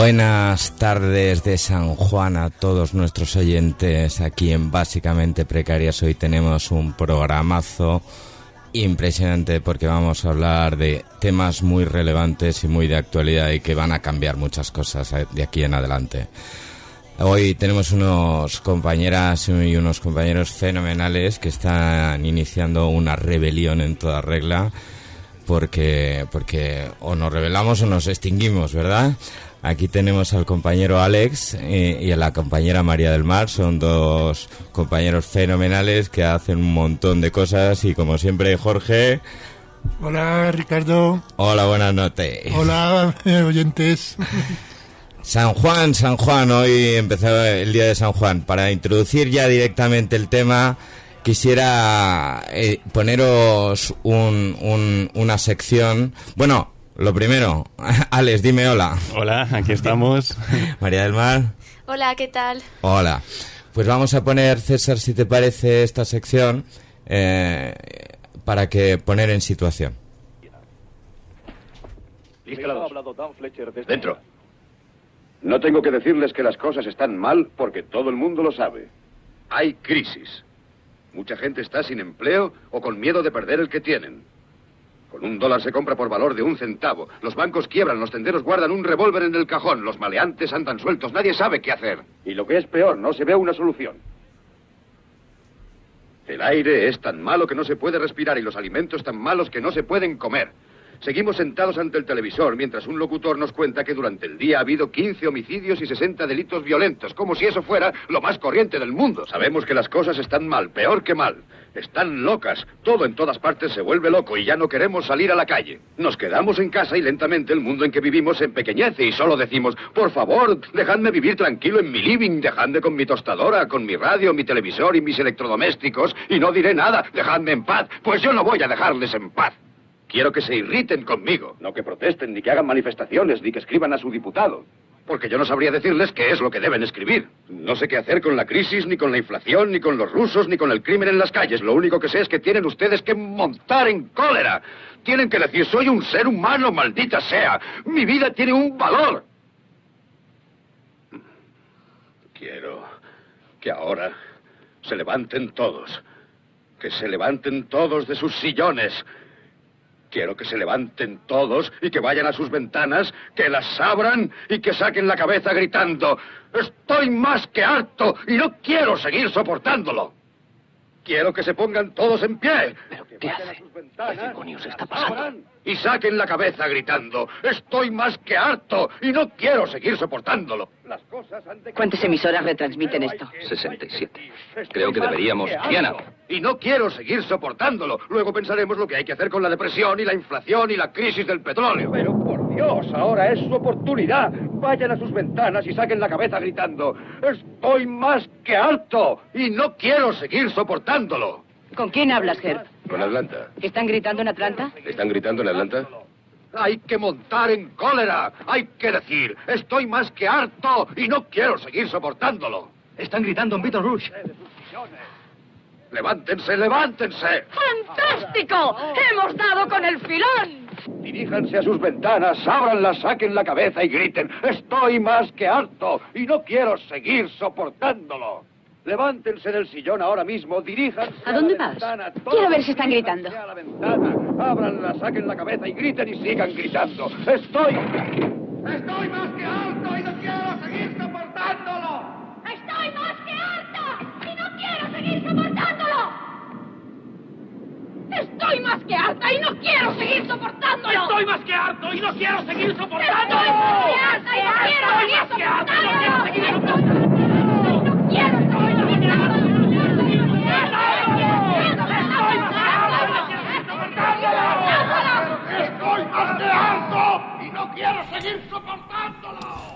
Buenas tardes de San Juan a todos nuestros oyentes aquí en Básicamente Precarias. Hoy tenemos un programazo impresionante porque vamos a hablar de temas muy relevantes y muy de actualidad y que van a cambiar muchas cosas de aquí en adelante. Hoy tenemos unos compañeras y unos compañeros fenomenales que están iniciando una rebelión en toda regla porque o nos rebelamos o nos extinguimos, ¿verdad? Aquí tenemos al compañero Alex y a la compañera María del Mar. Son dos compañeros fenomenales que hacen un montón de cosas y, como siempre, Jorge. Hola, Ricardo. Hola, buenas noches. Hola, oyentes. San Juan, hoy empezó el día de San Juan. Para introducir ya directamente el tema, quisiera poneros una sección. Bueno, lo primero, Alex, dime hola. Hola, aquí estamos. María del Mar. Hola, ¿qué tal? Hola. Pues vamos a poner, César, si te parece, esta sección para que poner en situación. Dentro. No tengo que decirles que las cosas están mal porque todo el mundo lo sabe. Hay crisis. Mucha gente está sin empleo o con miedo de perder el que tienen. Con $1 se compra por valor de 1 centavo. Los bancos quiebran, los tenderos guardan un revólver en el cajón, los maleantes andan sueltos, nadie sabe qué hacer. Y lo que es peor, no se ve una solución. El aire es tan malo que no se puede respirar y los alimentos tan malos que no se pueden comer. Seguimos sentados ante el televisor mientras un locutor nos cuenta que durante el día ha habido 15 homicidios y 60 delitos violentos, como si eso fuera lo más corriente del mundo. Sabemos que las cosas están mal, peor que mal. Están locas. Todo en todas partes se vuelve loco y ya no queremos salir a la calle. Nos quedamos en casa y lentamente el mundo en que vivimos se empequeñece y solo decimos, por favor, dejadme vivir tranquilo en mi living, dejadme con mi tostadora, con mi radio, mi televisor y mis electrodomésticos y no diré nada, dejadme en paz, pues yo no voy a dejarles en paz. Quiero que se irriten conmigo, no que protesten, ni que hagan manifestaciones, ni que escriban a su diputado. Porque yo no sabría decirles qué es lo que deben escribir. No sé qué hacer con la crisis, ni con la inflación, ni con los rusos, ni con el crimen en las calles. Lo único que sé es que tienen ustedes que montar en cólera. Tienen que decir, soy un ser humano, maldita sea. Mi vida tiene un valor. Quiero que ahora se levanten todos. Que se levanten todos de sus sillones. Quiero que se levanten todos y que vayan a sus ventanas, que las abran y que saquen la cabeza gritando, estoy más que harto y no quiero seguir soportándolo. Quiero que se pongan todos en pie. ¿Pero qué hace? ¿Qué demonios está pasando? Y saquen la cabeza gritando, estoy más que harto y no quiero seguir soportándolo. Las cosas han de... ¿Cuántas emisoras retransmiten esto? 67. Creo que deberíamos... Diana. Y no quiero seguir soportándolo. Luego pensaremos lo que hay que hacer con la depresión y la inflación y la crisis del petróleo. Pero por Dios, ahora es su oportunidad. Vayan a sus ventanas y saquen la cabeza gritando, estoy más que harto y no quiero seguir soportándolo. ¿Con quién hablas, Herb? Con Atlanta. ¿Están gritando en Atlanta? ¿Están gritando en Atlanta? Hay que montar en cólera. Hay que decir, estoy más que harto y no quiero seguir soportándolo. Están gritando en Baton Rouge. ¡Levántense, levántense! ¡Fantástico! ¡Hemos dado con el filón! Diríjanse a sus ventanas, ábranlas, saquen la cabeza y griten, estoy más que harto y no quiero seguir soportándolo. Levántense del sillón ahora mismo, diríjanse ¿A dónde la vas? ventana. Quiero ver si están gritando. A la ventana, ábranla, saquen la cabeza y griten y sigan gritando. Estoy más que harto y no quiero seguir soportándolo. ¡Estoy más que harta y no quiero seguir soportándolo! ¡Estoy más que harta y no quiero seguir soportándolo! ¡Estoy más que harto y no quiero seguir soportándolo! ¡Estoy más que harta y no quiero seguir soportándolo! ¡No quiero seguir ¡Estoy más que harto y no quiero seguir soportándolo!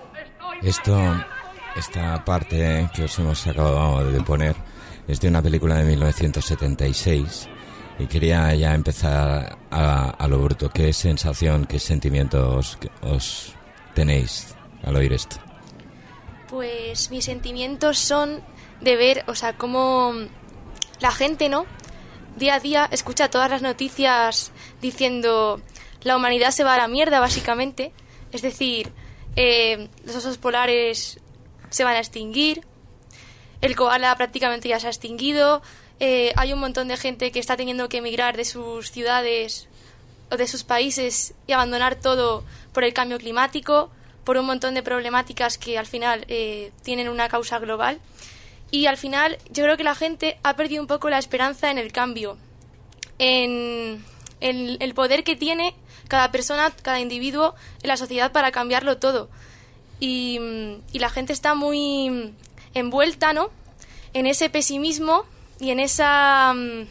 Esta parte que os hemos acabado de poner es de una película de 1976 y quería ya empezar a lo bruto. ¿Qué sensación, qué sentimientos os tenéis al oír esto? Pues mis sentimientos son de ver, o sea, cómo la gente, ¿no?, día a día escucha todas las noticias diciendo la humanidad se va a la mierda, básicamente. Es decir, los osos polares se van a extinguir, el koala prácticamente ya se ha extinguido, hay un montón de gente que está teniendo que emigrar de sus ciudades o de sus países y abandonar todo por el cambio climático, por un montón de problemáticas que al final tienen una causa global. Y al final yo creo que la gente ha perdido un poco la esperanza en el cambio, en el poder que tiene cada persona, cada individuo en la sociedad para cambiarlo todo. Y la gente está muy envuelta, ¿no?, en ese pesimismo y en esa...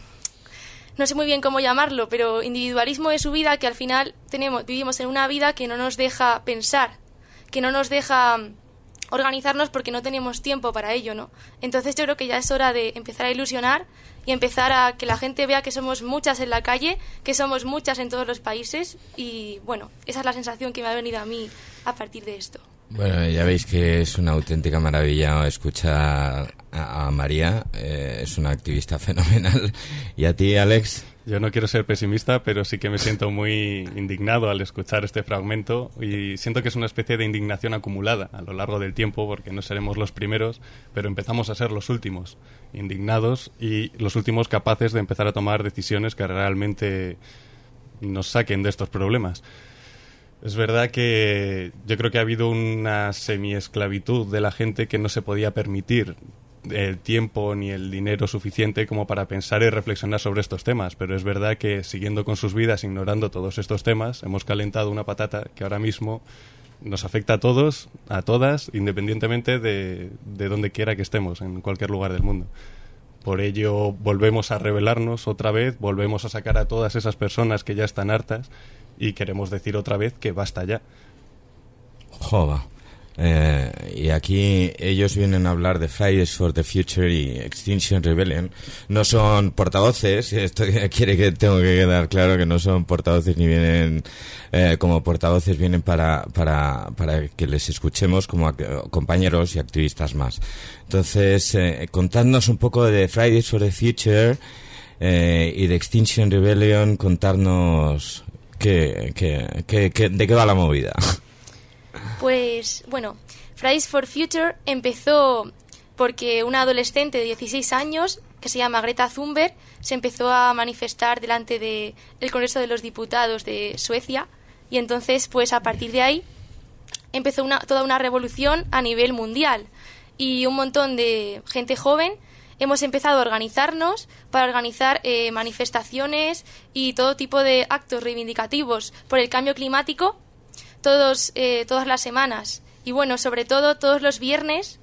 no sé muy bien cómo llamarlo, pero individualismo de su vida, que al final vivimos en una vida que no nos deja pensar, que no nos deja organizarnos porque no tenemos tiempo para ello, ¿no? Entonces yo creo que ya es hora de empezar a ilusionar y empezar a que la gente vea que somos muchas en la calle, que somos muchas en todos los países y, bueno, esa es la sensación que me ha venido a mí a partir de esto. Bueno, ya veis que es una auténtica maravilla escuchar a María, es una activista fenomenal. ¿Y a ti, Alex? Yo no quiero ser pesimista, pero sí que me siento muy indignado al escuchar este fragmento y siento que es una especie de indignación acumulada a lo largo del tiempo, porque no seremos los primeros, pero empezamos a ser los últimos indignados y los últimos capaces de empezar a tomar decisiones que realmente nos saquen de estos problemas. Es verdad que yo creo que ha habido una semi-esclavitud de la gente que no se podía permitir el tiempo ni el dinero suficiente como para pensar y reflexionar sobre estos temas, pero es verdad que siguiendo con sus vidas, ignorando todos estos temas, hemos calentado una patata que ahora mismo nos afecta a todos, a todas, independientemente de donde quiera que estemos, en cualquier lugar del mundo. Por ello volvemos a rebelarnos otra vez, volvemos a sacar a todas esas personas que ya están hartas y queremos decir otra vez que basta ya. Joder. Y aquí ellos vienen a hablar de Fridays for the Future y Extinction Rebellion. No son portavoces, esto tengo que quedar claro que no son portavoces ni vienen como portavoces, vienen para que les escuchemos como compañeros y activistas más. Entonces, contadnos un poco de Fridays for the Future y de Extinction Rebellion, contarnos de qué va la movida. Pues, bueno, Fridays for Future empezó porque una adolescente de 16 años, que se llama Greta Thunberg, se empezó a manifestar delante del Congreso de los Diputados de Suecia, y entonces, pues a partir de ahí, empezó toda una revolución a nivel mundial, y un montón de gente joven hemos empezado a organizarnos para organizar manifestaciones y todo tipo de actos reivindicativos por el cambio climático, todas las semanas. Y bueno, sobre todo todos los viernes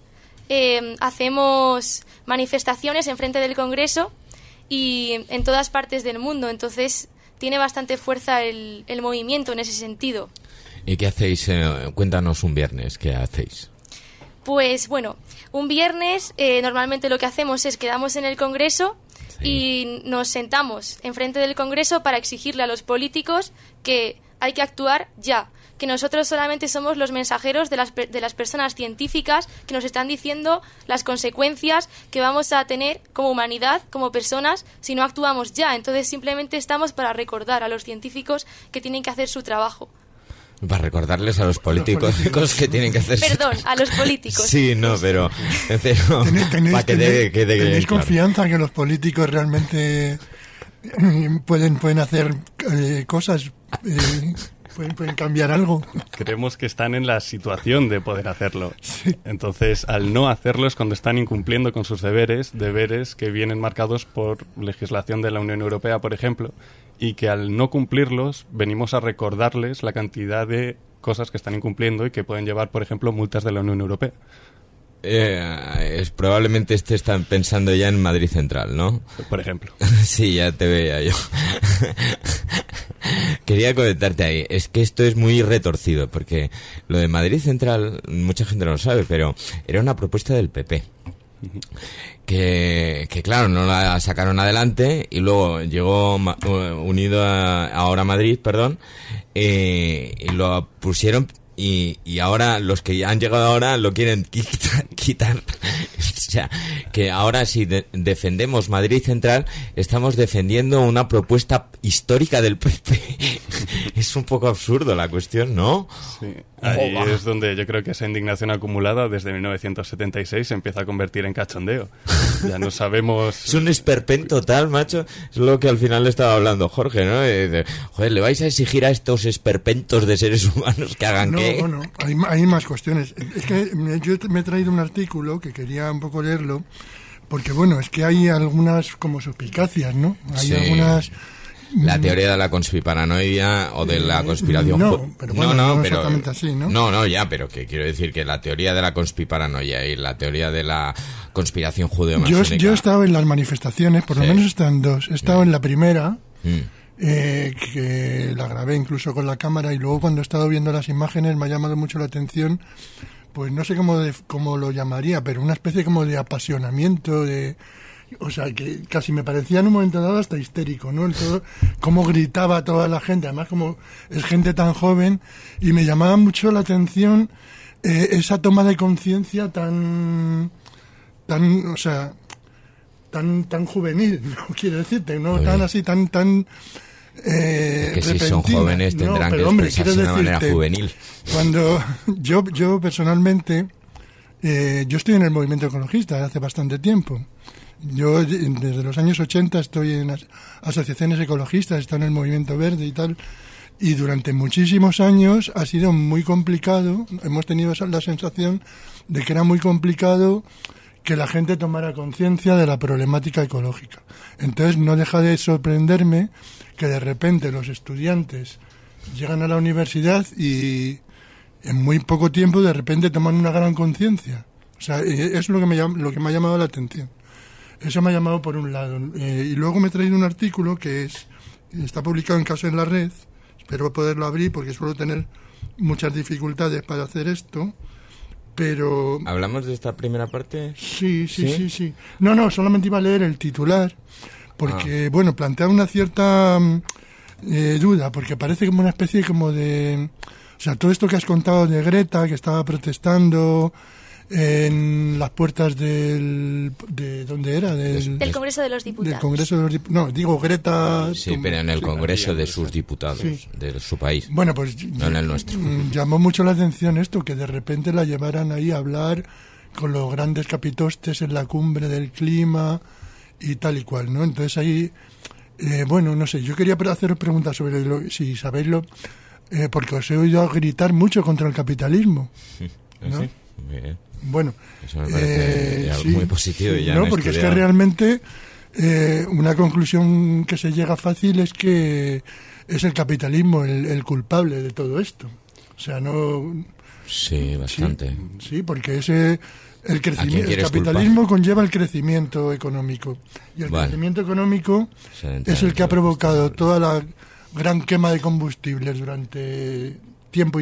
hacemos manifestaciones enfrente del Congreso y en todas partes del mundo. Entonces tiene bastante fuerza el movimiento en ese sentido. ¿Y qué hacéis? Cuéntanos un viernes, ¿qué hacéis? Pues bueno, un viernes normalmente lo que hacemos es quedamos en el Congreso y nos sentamos enfrente del Congreso para exigirle a los políticos que hay que actuar ya, que nosotros solamente somos los mensajeros de las personas científicas que nos están diciendo las consecuencias que vamos a tener como humanidad, como personas, si no actuamos ya. Entonces simplemente estamos para recordar a los científicos que tienen que hacer su trabajo. Para recordarles a los políticos que tienen que hacer... Perdón, a los políticos. Sí, no, pero para que ¿Tenéis confianza que los políticos realmente pueden hacer cosas, pueden cambiar algo? Creemos que están en la situación de poder hacerlo. Sí. Entonces, al no hacerlo es cuando están incumpliendo con sus deberes que vienen marcados por legislación de la Unión Europea, por ejemplo, y que al no cumplirlos venimos a recordarles la cantidad de cosas que están incumpliendo y que pueden llevar, por ejemplo, multas de la Unión Europea. Probablemente están pensando ya en Madrid Central, ¿no? Por ejemplo. Sí, ya te veía yo. Quería comentarte ahí, es que esto es muy retorcido, porque lo de Madrid Central, mucha gente no lo sabe, pero era una propuesta del PP. Que claro, no la sacaron adelante y luego llegó unido a Ahora Madrid, y lo pusieron y ahora los que han llegado ahora lo quieren quitar. O sea, que ahora si defendemos Madrid Central estamos defendiendo una propuesta histórica del PP. es un poco absurdo la cuestión, ¿no? Sí. Ahí es donde yo creo que esa indignación acumulada desde 1976 se empieza a convertir en cachondeo. Ya no sabemos... Es un esperpento total, macho. Es lo que al final le estaba hablando Jorge, ¿no? Joder, ¿le vais a exigir a estos esperpentos de seres humanos que hagan qué? No, hay más cuestiones. Es que yo me he traído un artículo que quería un poco leerlo, porque bueno, es que hay algunas como suspicacias, ¿no? Hay algunas... La teoría de la conspiranoia o de la conspiración... No, pero bueno, no exactamente así, ¿no? No, ya, pero que quiero decir que la teoría de la conspiranoia y la teoría de la conspiración judeo-masónica... Yo he estado en las manifestaciones, por lo menos he estado en dos. He estado en la primera, que la grabé incluso con la cámara, y luego cuando he estado viendo las imágenes me ha llamado mucho la atención, pues no sé cómo lo llamaría, pero una especie como de apasionamiento, o sea, que casi me parecía en un momento dado hasta histérico, ¿no? Todo, cómo gritaba toda la gente, además como es gente tan joven, y me llamaba mucho la atención esa toma de conciencia tan juvenil, no quiero decirte, no tan así, tan que si son jóvenes tendrán que expresarse de una manera juvenil. Cuando yo personalmente, yo estoy en el movimiento ecologista desde hace bastante tiempo. Yo desde los años 80 estoy en asociaciones ecologistas, estoy en el movimiento verde y tal, y durante muchísimos años ha sido muy complicado, hemos tenido la sensación de que era muy complicado que la gente tomara conciencia de la problemática ecológica. Entonces no deja de sorprenderme que de repente los estudiantes llegan a la universidad y en muy poco tiempo de repente toman una gran conciencia. O sea, es lo que me ha llamado la atención. Eso me ha llamado por un lado. Y luego me he traído un artículo que está publicado en Caso en la Red. Espero poderlo abrir porque suelo tener muchas dificultades para hacer esto. Pero... ¿Hablamos de esta primera parte? Sí. No, solamente iba a leer el titular. Porque, bueno, plantea una cierta duda. Porque parece como una especie como de... O sea, todo esto que has contado de Greta, que estaba protestando en las puertas ¿de dónde era? Del Congreso de los Diputados. Del Congreso de los Diputados. No, digo Greta... Sí, pero en el Congreso de sus diputados, de su país. Bueno, pues no en el nuestro. Llamó mucho la atención esto, que de repente la llevaran ahí a hablar con los grandes capitostes en la cumbre del clima y tal y cual, ¿no? Entonces ahí, bueno, no sé, yo quería haceros preguntas sobre si sabéislo, porque os he oído gritar mucho contra el capitalismo, ¿no? Sí, muy bien. Bueno, eso me parece muy positivo. Y ya no, porque estudiado. Es que realmente una conclusión que se llega fácil es que es el capitalismo el culpable de todo esto. O sea, no... Sí, bastante. Sí, porque el capitalismo conlleva el crecimiento económico. Y el crecimiento económico es el que ha provocado toda la gran quema de combustibles durante tiempo,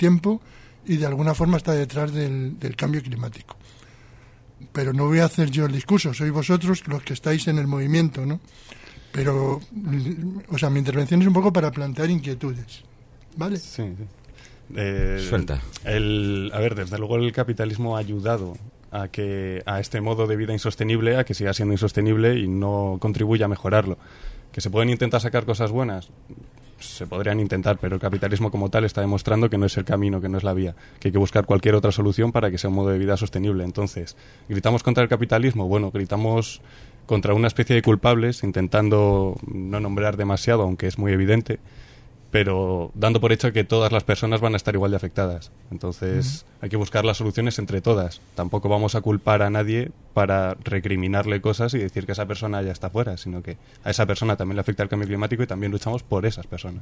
y de alguna forma está detrás del cambio climático. Pero no voy a hacer yo el discurso, sois vosotros los que estáis en el movimiento, ¿no? Pero, o sea, mi intervención es un poco para plantear inquietudes, ¿vale? Sí. Suelta. A ver, desde luego el capitalismo ha ayudado a este modo de vida insostenible, a que siga siendo insostenible y no contribuye a mejorarlo. ¿Que se pueden intentar sacar cosas buenas? Se podrían intentar, pero el capitalismo como tal está demostrando que no es el camino, que no es la vía, que hay que buscar cualquier otra solución para que sea un modo de vida sostenible. Entonces, ¿gritamos contra el capitalismo? Bueno, gritamos contra una especie de culpables, intentando no nombrar demasiado, aunque es muy evidente, pero dando por hecho que todas las personas van a estar igual de afectadas. Entonces, hay que buscar las soluciones entre todas. Tampoco vamos a culpar a nadie para recriminarle cosas y decir que esa persona ya está fuera, sino que a esa persona también le afecta el cambio climático y también luchamos por esas personas.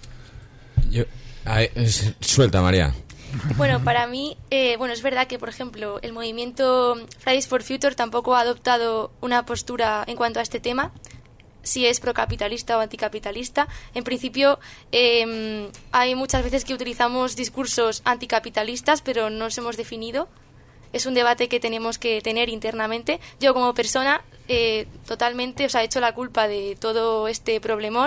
Suelta, María. Bueno, para mí, es verdad que, por ejemplo, el movimiento Fridays for Future tampoco ha adoptado una postura en cuanto a este tema, si es procapitalista o anticapitalista. En principio, hay muchas veces que utilizamos discursos anticapitalistas, pero no nos hemos definido. Es un debate que tenemos que tener internamente. Yo, como persona, totalmente, he hecho la culpa de todo este problemón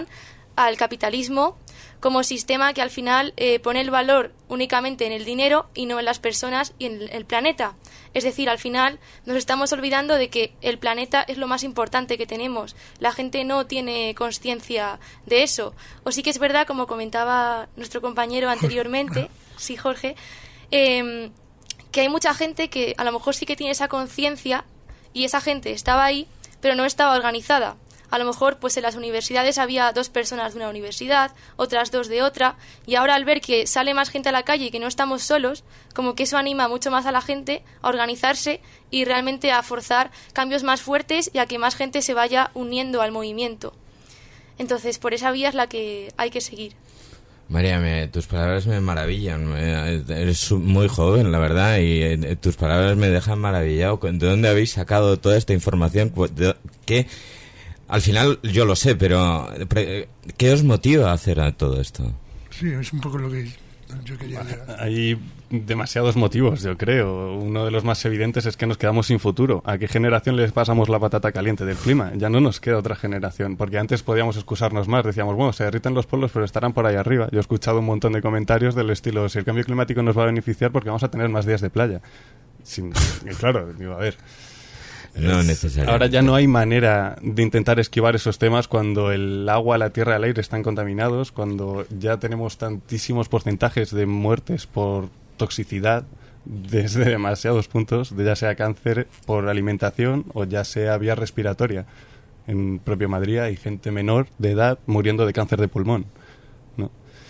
al capitalismo como sistema que al final pone el valor únicamente en el dinero y no en las personas y en el planeta. Es decir, al final nos estamos olvidando de que el planeta es lo más importante que tenemos. La gente no tiene conciencia de eso. O sí que es verdad, como comentaba nuestro compañero anteriormente, sí, Jorge, que hay mucha gente que a lo mejor sí que tiene esa conciencia y esa gente estaba ahí, pero no estaba organizada. A lo mejor pues en las universidades había 2 personas de una universidad, otras 2 de otra, y ahora al ver que sale más gente a la calle y que no estamos solos, como que eso anima mucho más a la gente a organizarse y realmente a forzar cambios más fuertes y a que más gente se vaya uniendo al movimiento. Entonces, por esa vía es la que hay que seguir. María, tus palabras me maravillan. Eres muy joven, la verdad, y tus palabras me dejan maravillado. ¿De dónde habéis sacado toda esta información? ¿Qué? Al final yo lo sé, pero ¿qué os motiva a hacer todo esto? Sí, es un poco lo que yo quería decir. Hay demasiados motivos, yo creo. Uno de los más evidentes es que nos quedamos sin futuro. ¿A qué generación les pasamos la patata caliente del clima? Ya no nos queda otra generación, porque antes podíamos excusarnos más. Decíamos, bueno, se derriten los polos, pero estarán por ahí arriba. Yo he escuchado un montón de comentarios del estilo, si el cambio climático nos va a beneficiar porque vamos a tener más días de playa. Claro, digo, a ver... No necesariamente. Ahora ya no hay manera de intentar esquivar esos temas cuando el agua, la tierra y el aire están contaminados, cuando ya tenemos tantísimos porcentajes de muertes por toxicidad desde demasiados puntos, ya sea cáncer por alimentación o ya sea vía respiratoria. En propio Madrid hay gente menor de edad muriendo de cáncer de pulmón, ¿no?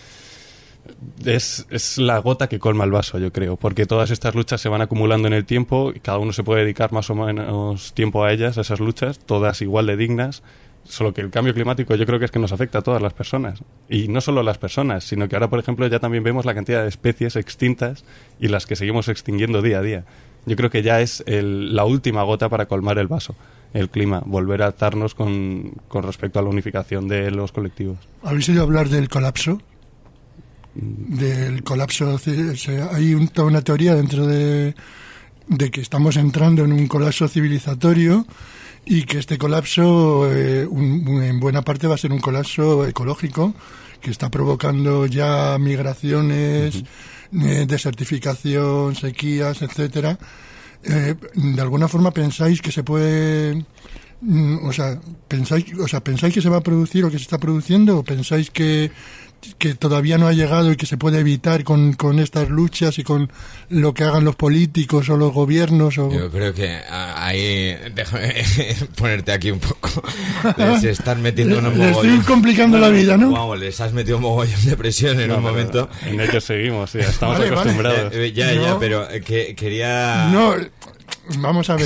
Es la gota que colma el vaso, yo creo, porque todas estas luchas se van acumulando en el tiempo y cada uno se puede dedicar más o menos tiempo a ellas, a esas luchas, todas igual de dignas, solo que el cambio climático yo creo que es que nos afecta a todas las personas. Y no solo a las personas, sino que ahora, por ejemplo, ya también vemos la cantidad de especies extintas y las que seguimos extinguiendo día a día. Yo creo que ya es la última gota para colmar el vaso, el clima, volver a alzarnos con respecto a la unificación de los colectivos. ¿Habéis oído hablar del colapso? Hay toda una teoría dentro de que estamos entrando en un colapso civilizatorio y que este colapso en buena parte va a ser un colapso ecológico que está provocando ya migraciones, desertificación, sequías, etcétera. ¿De alguna forma pensáis que se puede... pensáis que se va a producir o que se está produciendo, o pensáis que todavía no ha llegado y que se puede evitar con estas luchas y con lo que hagan los políticos o los gobiernos? Yo creo que ahí, déjame ponerte aquí un poco, les están metiendo un mogollón. Les estoy complicando la vida, ¿no? Wow, les has metido un mogollón de presión en un momento. En ello seguimos, sí, estamos acostumbrados. Ya, pero quería... No... Vamos a ver.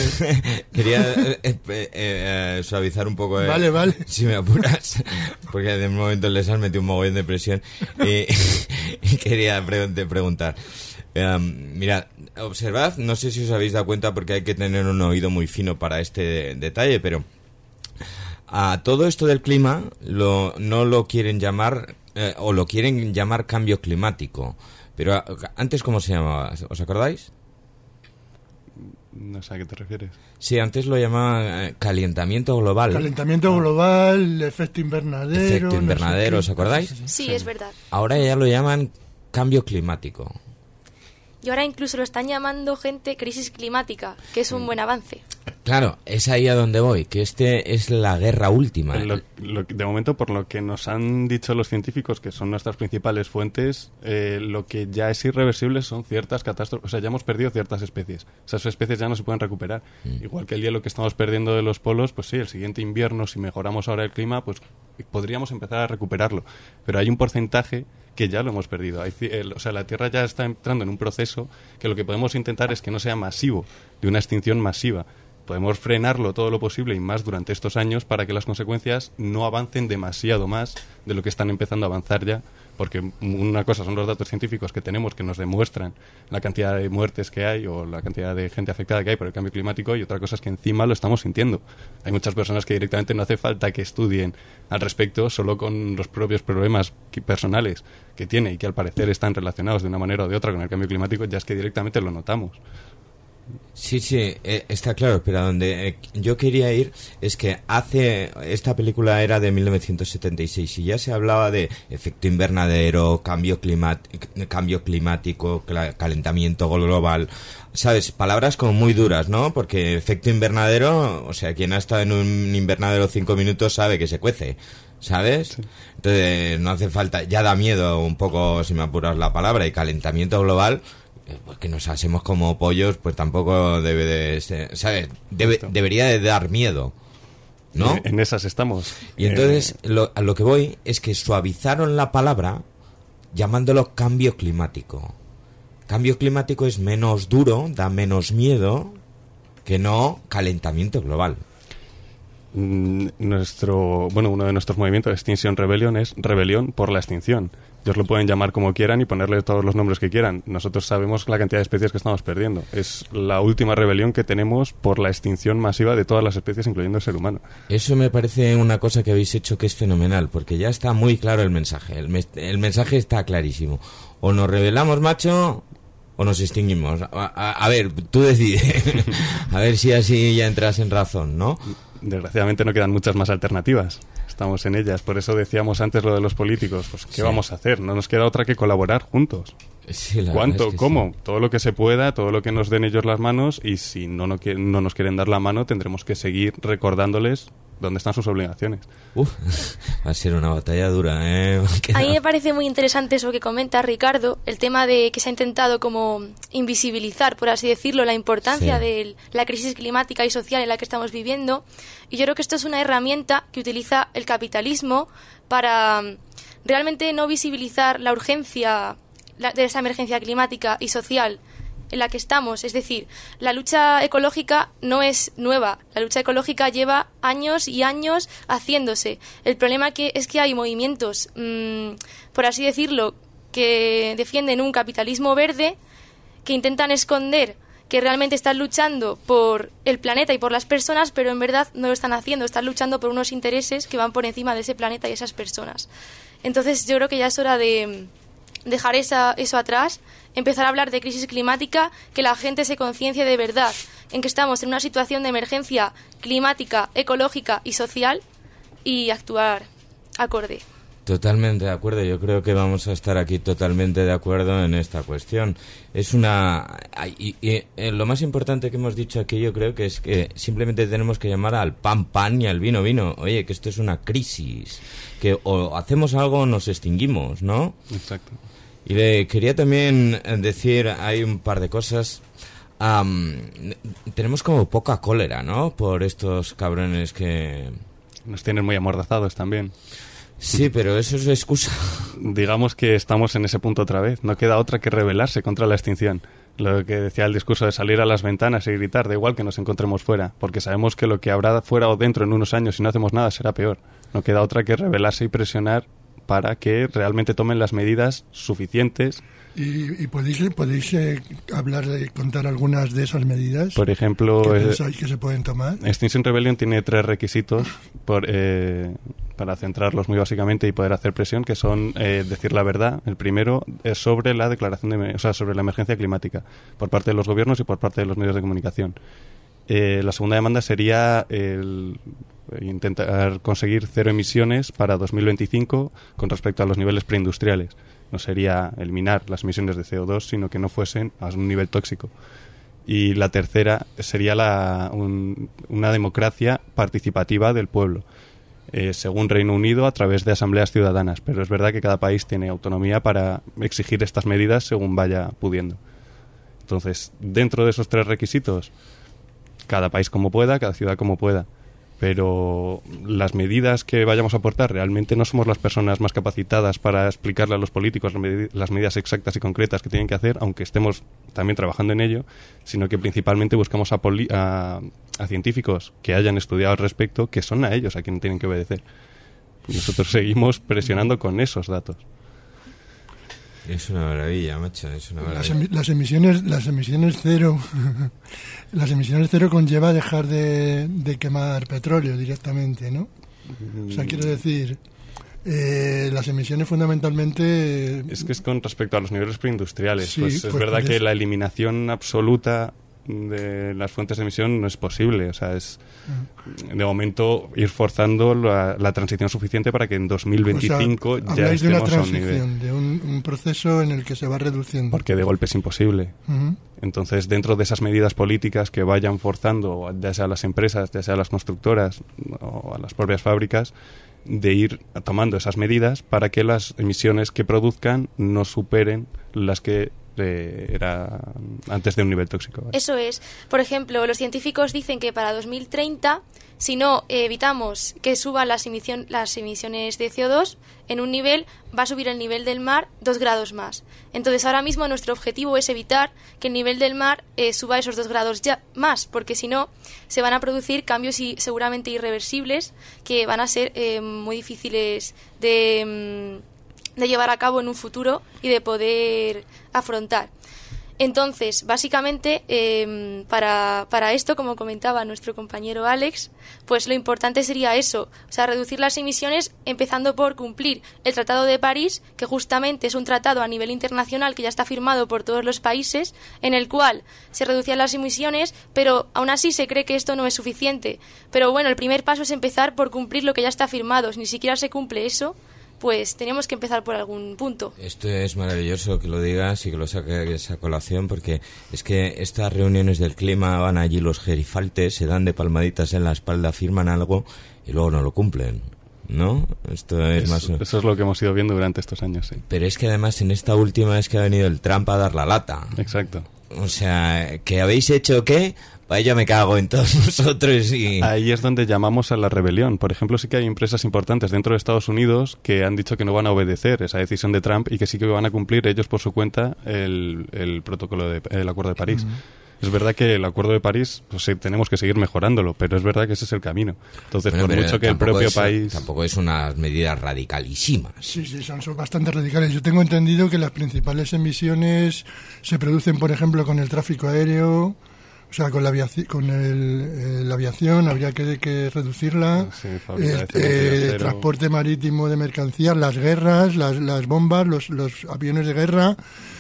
Quería suavizar un poco, vale. Si me apuras, porque de momento les has metido un mogollón de presión y quería preguntar. Mirad, observad, no sé si os habéis dado cuenta porque hay que tener un oído muy fino para este detalle, pero a todo esto del clima no lo quieren llamar o lo quieren llamar cambio climático, pero antes ¿cómo se llamaba? ¿Os acordáis? No sé a qué te refieres. Sí, antes lo llamaban calentamiento global. Calentamiento global, efecto invernadero. Efecto invernadero, ¿os acordáis? Sí, es verdad. Ahora ya lo llaman cambio climático. Y ahora incluso lo están llamando gente crisis climática, que es un buen avance. Claro, es ahí a donde voy, que es la guerra última. De momento, por lo que nos han dicho los científicos, que son nuestras principales fuentes, lo que ya es irreversible son ciertas catástrofes. O sea, ya hemos perdido ciertas especies. Esas especies ya no se pueden recuperar. Igual que el hielo que estamos perdiendo de los polos, pues sí, el siguiente invierno, si mejoramos ahora el clima, pues podríamos empezar a recuperarlo. Pero hay un porcentaje que ya lo hemos perdido. O sea, la Tierra ya está entrando en un proceso que lo que podemos intentar es que no sea masivo, de una extinción masiva. Podemos frenarlo todo lo posible y más durante estos años para que las consecuencias no avancen demasiado más de lo que están empezando a avanzar ya, porque una cosa son los datos científicos que tenemos que nos demuestran la cantidad de muertes que hay o la cantidad de gente afectada que hay por el cambio climático, y otra cosa es que encima lo estamos sintiendo. Hay muchas personas que directamente no hace falta que estudien al respecto, solo con los propios problemas personales que tiene y que al parecer están relacionados de una manera o de otra con el cambio climático, ya es que directamente lo notamos. Sí, está claro, pero a donde yo quería ir es que esta película era de 1976 y ya se hablaba de efecto invernadero, cambio climático, calentamiento global, ¿sabes? Palabras como muy duras, ¿no? Porque efecto invernadero, o sea, quien ha estado en un invernadero 5 minutos sabe que se cuece, ¿sabes? Sí. Entonces no hace falta, ya da miedo un poco, si me apuras la palabra, y calentamiento global... Pues que nos hacemos como pollos, pues tampoco debe de ser, ¿sabes? Debería de dar miedo, ¿no? En esas estamos. Y entonces a lo que voy es que suavizaron la palabra llamándolo cambio climático. Cambio climático es menos duro, da menos miedo que no calentamiento global. Uno de nuestros movimientos, Extinction Rebellion, es rebelión por la extinción. Ellos lo pueden llamar como quieran y ponerle todos los nombres que quieran. Nosotros sabemos la cantidad de especies que estamos perdiendo. Es la última rebelión que tenemos por la extinción masiva de todas las especies, incluyendo el ser humano. Eso me parece una cosa que habéis hecho que es fenomenal, porque ya está muy claro el mensaje. El mensaje está clarísimo. O nos rebelamos, macho, o nos extinguimos. A ver, tú decides. A ver si así ya entras en razón, ¿no? Desgraciadamente no quedan muchas más alternativas. Estamos en ellas. Por eso decíamos antes lo de los políticos. Pues, ¿qué vamos a hacer? No nos queda otra que colaborar juntos. Sí, ¿Cuánto? Es que ¿Cómo? Sí. Todo lo que se pueda, todo lo que nos den ellos las manos, y si no nos quieren dar la mano, tendremos que seguir recordándoles dónde están sus obligaciones. Va a ser una batalla dura, ¿eh? A mí me parece muy interesante eso que comenta Ricardo, el tema de que se ha intentado como invisibilizar, por así decirlo, la importancia de la crisis climática y social en la que estamos viviendo. Y yo creo que esto es una herramienta que utiliza el capitalismo para realmente no visibilizar la urgencia de esa emergencia climática y social en la que estamos. Es decir, la lucha ecológica no es nueva. La lucha ecológica lleva años y años haciéndose. El problema es que hay movimientos, por así decirlo, que defienden un capitalismo verde, que intentan esconder que realmente están luchando por el planeta y por las personas, pero en verdad no lo están haciendo. Están luchando por unos intereses que van por encima de ese planeta y esas personas. Entonces yo creo que ya es hora de dejar eso atrás, empezar a hablar de crisis climática, que la gente se conciencie de verdad en que estamos en una situación de emergencia climática, ecológica y social, y actuar acorde. Totalmente de acuerdo, yo creo que vamos a estar aquí totalmente de acuerdo en esta cuestión. Es lo más importante que hemos dicho aquí, yo creo que es que simplemente tenemos que llamar al pan y al vino. Oye, que esto es una crisis, que o hacemos algo o nos extinguimos, ¿no? Exacto. Y le quería también decir, hay un par de cosas. Tenemos como poca cólera, ¿no? Por estos cabrones que... Nos tienen muy amordazados también. Sí, pero eso es excusa. Digamos que estamos en ese punto otra vez. No queda otra que rebelarse contra la extinción. Lo que decía el discurso de salir a las ventanas y gritar, da igual que nos encontremos fuera, porque sabemos que lo que habrá fuera o dentro en unos años si no hacemos nada será peor. No queda otra que rebelarse y presionar para que realmente tomen las medidas suficientes. ¿Y podéis contar algunas de esas medidas? Por ejemplo, ¿qué pensáis que se pueden tomar? Extinction Rebellion tiene 3 requisitos para centrarlos muy básicamente y poder hacer presión, que son decir la verdad. El primero es sobre la declaración sobre la emergencia climática por parte de los gobiernos y por parte de los medios de comunicación. La segunda demanda sería intentar conseguir 0 emisiones para 2025 con respecto a los niveles preindustriales. No sería eliminar las emisiones de CO2, sino que no fuesen a un nivel tóxico. Y la tercera sería una democracia participativa del pueblo, según Reino Unido, a través de asambleas ciudadanas. Pero es verdad que cada país tiene autonomía para exigir estas medidas según vaya pudiendo. Entonces, dentro de esos 3 requisitos, cada país como pueda, cada ciudad como pueda. Pero las medidas que vayamos a aportar, realmente no somos las personas más capacitadas para explicarle a los políticos las medidas exactas y concretas que tienen que hacer, aunque estemos también trabajando en ello, sino que principalmente buscamos a científicos que hayan estudiado al respecto, que son a ellos a quienes tienen que obedecer. Nosotros seguimos presionando con esos datos. Es una maravilla, macho, es una maravilla. Las emisiones cero las emisiones cero conlleva dejar de quemar petróleo directamente, ¿no? O sea, quiero decir, las emisiones fundamentalmente... Es que es con respecto a los niveles preindustriales. Sí, pues es verdad que la eliminación absoluta de las fuentes de emisión no es posible. O sea, es de momento ir forzando la transición suficiente para que en 2025 ya estemos de una a un transición, nivel. de un proceso en el que se va reduciendo. Porque de golpe es imposible. Entonces, dentro de esas medidas políticas que vayan forzando, ya sea a las empresas, ya sea a las constructoras o a las propias fábricas, de ir tomando esas medidas para que las emisiones que produzcan no superen las que era antes de un nivel tóxico, ¿vale? Eso es. Por ejemplo, los científicos dicen que para 2030, si no evitamos que suban las emisiones de CO2 en un nivel, va a subir el nivel del mar 2 grados más. Entonces, ahora mismo nuestro objetivo es evitar que el nivel del mar suba esos 2 grados ya más, porque si no, se van a producir cambios seguramente irreversibles que van a ser muy difíciles de llevar a cabo en un futuro y de poder afrontar. Entonces, básicamente, para esto, como comentaba nuestro compañero Alex, pues lo importante sería eso, o sea, reducir las emisiones empezando por cumplir el Tratado de París, que justamente es un tratado a nivel internacional que ya está firmado por todos los países, en el cual se reducían las emisiones, pero aún así se cree que esto no es suficiente. Pero bueno, el primer paso es empezar por cumplir lo que ya está firmado. Si ni siquiera se cumple eso, pues teníamos que empezar por algún punto. Esto es maravilloso que lo digas y que lo saques a colación, porque es que estas reuniones del clima van allí los gerifaltes, se dan de palmaditas en la espalda, firman algo y luego no lo cumplen, ¿no? Eso es lo que hemos ido viendo durante estos años, sí. Pero es que además en esta última es que ha venido el Trump a dar la lata. Exacto. O sea, ¿que habéis hecho qué? Pues yo me cago en todos vosotros y... Ahí es donde llamamos a la rebelión. Por ejemplo, sí que hay empresas importantes dentro de Estados Unidos que han dicho que no van a obedecer esa decisión de Trump y que sí que van a cumplir ellos por su cuenta el protocolo el Acuerdo de París. Es verdad que el Acuerdo de París, pues sí, tenemos que seguir mejorándolo, pero es verdad que ese es el camino. Entonces, bueno, por mucho que el propio país... Tampoco es unas medidas radicalísimas. Sí, son bastante radicales. Yo tengo entendido que las principales emisiones se producen, por ejemplo, con el tráfico aéreo. O sea, con la aviación habría que reducirla. Sí, transporte marítimo de mercancías, las guerras, las bombas, los aviones de guerra.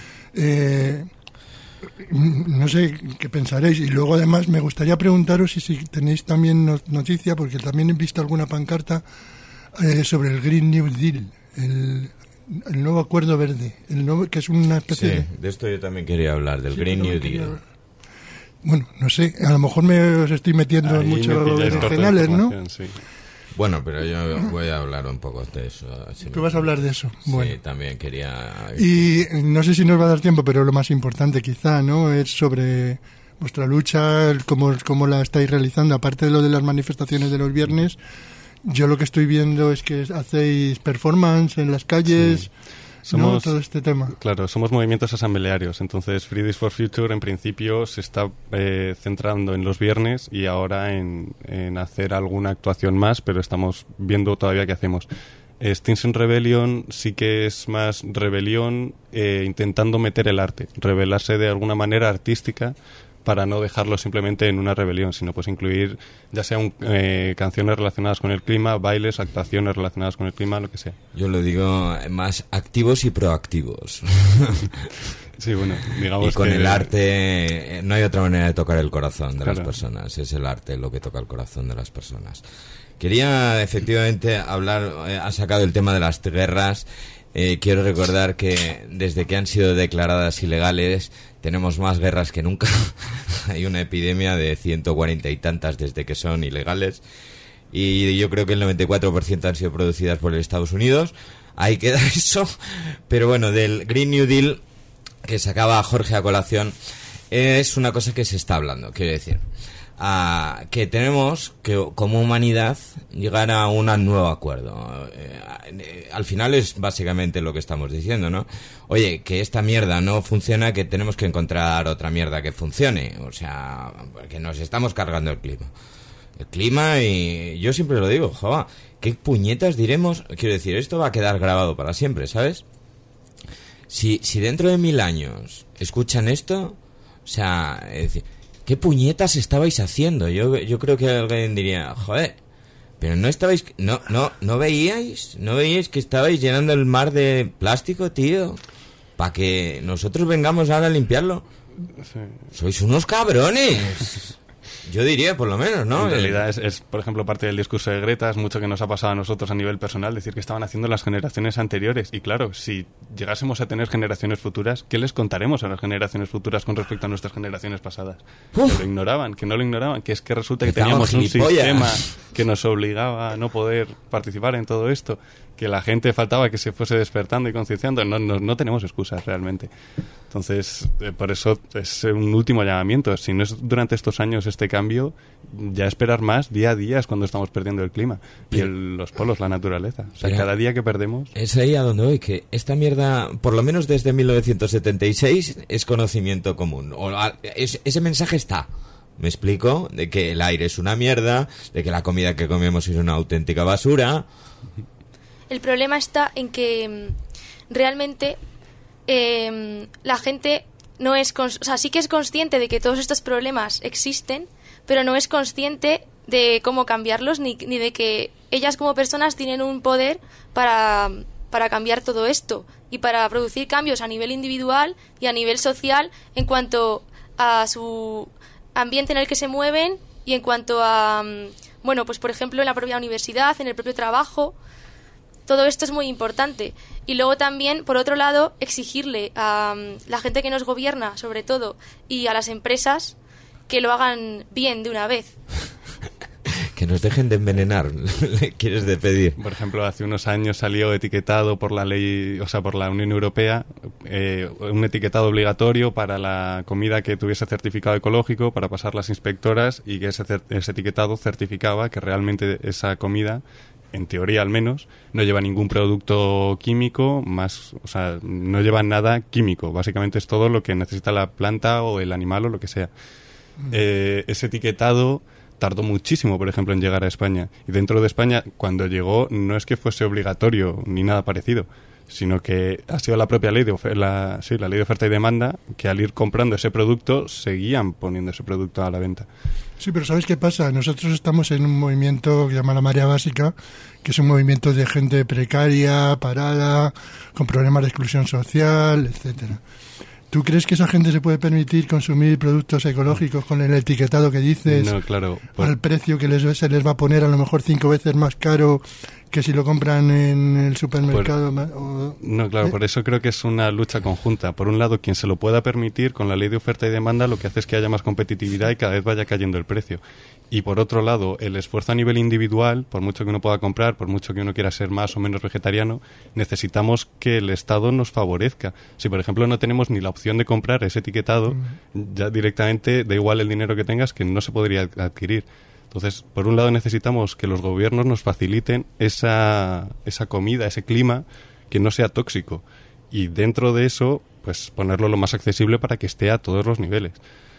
No sé qué pensaréis. Y luego, además, me gustaría preguntaros si tenéis también noticia, porque también he visto alguna pancarta sobre el Green New Deal, el nuevo acuerdo verde, que es una especie de esto yo también quería hablar, del Green New Deal. Bueno, no sé, a lo mejor os estoy metiendo en muchos regionales, ¿no? Sí. Bueno, pero yo voy a hablar un poco de eso. ¿Tú vas a hablar de eso? Bueno. Sí, también quería... Y no sé si nos va a dar tiempo, pero lo más importante quizá, ¿no? Es sobre vuestra lucha, cómo la estáis realizando. Aparte de lo de las manifestaciones de los viernes, yo lo que estoy viendo es que hacéis performance en las calles... Sí. Somos, todo este tema. Claro, somos movimientos asamblearios, entonces Fridays for Future en principio se está centrando en los viernes y ahora en hacer alguna actuación más, pero estamos viendo todavía qué hacemos. Extinction Rebellion sí que es más rebelión intentando meter el arte, revelarse de alguna manera artística para no dejarlo simplemente en una rebelión, sino pues incluir ya sea canciones relacionadas con el clima, bailes, actuaciones relacionadas con el clima, lo que sea. Yo lo digo más activos y proactivos. Sí, bueno, digamos y con que... el arte no hay otra manera de tocar el corazón de las personas, es el arte lo que toca el corazón de las personas. Quería efectivamente hablar, ha sacado el tema de las guerras. Quiero recordar que desde que han sido declaradas ilegales tenemos más guerras que nunca. Hay una epidemia de 140 y tantas desde que son ilegales y yo creo que el 94% han sido producidas por Estados Unidos. Ahí queda eso. Pero bueno, del Green New Deal que sacaba Jorge a colación es una cosa que se está hablando, quiero decir. Que tenemos que como humanidad llegar a un nuevo acuerdo. Al final es básicamente lo que estamos diciendo, ¿no? Oye, que esta mierda no funciona, que tenemos que encontrar otra mierda que funcione. O sea, que nos estamos cargando el clima y yo siempre lo digo, joder, ¿qué puñetas diremos? Quiero decir, esto va a quedar grabado para siempre, ¿sabes? Si dentro de 1000 años escuchan esto, o sea, es decir, ¿qué puñetas estabais haciendo? Yo creo que alguien diría, joder, pero no veíais que estabais llenando el mar de plástico, tío, para que nosotros vengamos ahora a limpiarlo. Sí. Sois unos cabrones. Yo diría, por lo menos, ¿no? En realidad es, por ejemplo, parte del discurso de Greta, es mucho que nos ha pasado a nosotros a nivel personal, decir que estaban haciendo las generaciones anteriores. Y claro, si llegásemos a tener generaciones futuras, ¿qué les contaremos a las generaciones futuras con respecto a nuestras generaciones pasadas? Que no lo ignoraban, que es que resulta que teníamos un sistema que nos obligaba a no poder participar en todo esto, que la gente faltaba que se fuese despertando y concienciando. No tenemos excusas realmente. Entonces, por eso es un último llamamiento. Si no es durante estos años este cambio, ya esperar más día a día es cuando estamos perdiendo el clima y los polos, la naturaleza. O sea, cada día que perdemos... Es ahí a donde voy, que esta mierda, por lo menos desde 1976, es conocimiento común. Ese mensaje está. ¿Me explico? De que el aire es una mierda, de que la comida que comemos es una auténtica basura. El problema está en que realmente la gente no es... sí que es consciente de que todos estos problemas existen, pero no es consciente de cómo cambiarlos, ni de que ellas como personas tienen un poder para cambiar todo esto y para producir cambios a nivel individual y a nivel social en cuanto a su ambiente en el que se mueven y en cuanto a, pues por ejemplo en la propia universidad, en el propio trabajo. Todo esto es muy importante. Y luego también, por otro lado, exigirle a la gente que nos gobierna, sobre todo, y a las empresas, que lo hagan bien de una vez. Que nos dejen de envenenar, ¿le quieres de pedir? Por ejemplo, hace unos años salió etiquetado por la ley, por la Unión Europea, un etiquetado obligatorio para la comida que tuviese certificado ecológico para pasar las inspectoras, y que ese etiquetado certificaba que realmente esa comida, en teoría al menos, no lleva ningún producto químico, no lleva nada químico. Básicamente es todo lo que necesita la planta o el animal o lo que sea. Ese etiquetado tardó muchísimo, por ejemplo, en llegar a España. Y dentro de España, cuando llegó, no es que fuese obligatorio ni nada parecido, sino que ha sido la propia ley la ley de oferta y demanda, que al ir comprando ese producto, seguían poniendo ese producto a la venta. Sí, pero ¿sabes qué pasa? Nosotros estamos en un movimiento que se llama la Marea Básica, que es un movimiento de gente precaria, parada, con problemas de exclusión social, etcétera. ¿Tú crees que esa gente se puede permitir consumir productos ecológicos con el etiquetado que dices? No, claro. Al precio que se les va a poner a lo mejor 5 veces más caro que si lo compran en el supermercado. No, claro, por eso creo que es una lucha conjunta. Por un lado, quien se lo pueda permitir, con la ley de oferta y demanda, lo que hace es que haya más competitividad y cada vez vaya cayendo el precio. Y por otro lado, el esfuerzo a nivel individual, por mucho que uno pueda comprar, por mucho que uno quiera ser más o menos vegetariano, necesitamos que el Estado nos favorezca. Si, por ejemplo, no tenemos ni la opción de comprar ese etiquetado, ya directamente da igual el dinero que tengas, que no se podría adquirir. Entonces, por un lado necesitamos que los gobiernos nos faciliten esa comida, ese clima, que no sea tóxico. Y dentro de eso, pues ponerlo lo más accesible para que esté a todos los niveles.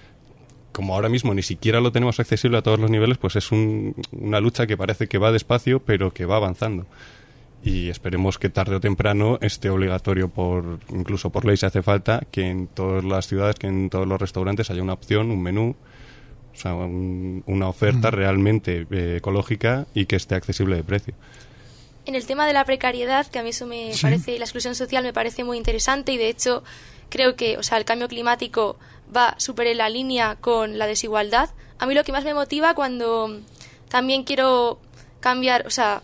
Como ahora mismo ni siquiera lo tenemos accesible a todos los niveles, pues es una lucha que parece que va despacio, pero que va avanzando. Y esperemos que tarde o temprano esté obligatorio, incluso por ley si hace falta, que en todas las ciudades, que en todos los restaurantes haya una opción, un menú, o sea, una oferta realmente ecológica y que esté accesible de precio. En el tema de la precariedad, que a mí eso me parece, y la exclusión social me parece muy interesante, y de hecho creo que el cambio climático va súper en la línea con la desigualdad. A mí lo que más me motiva cuando también quiero cambiar,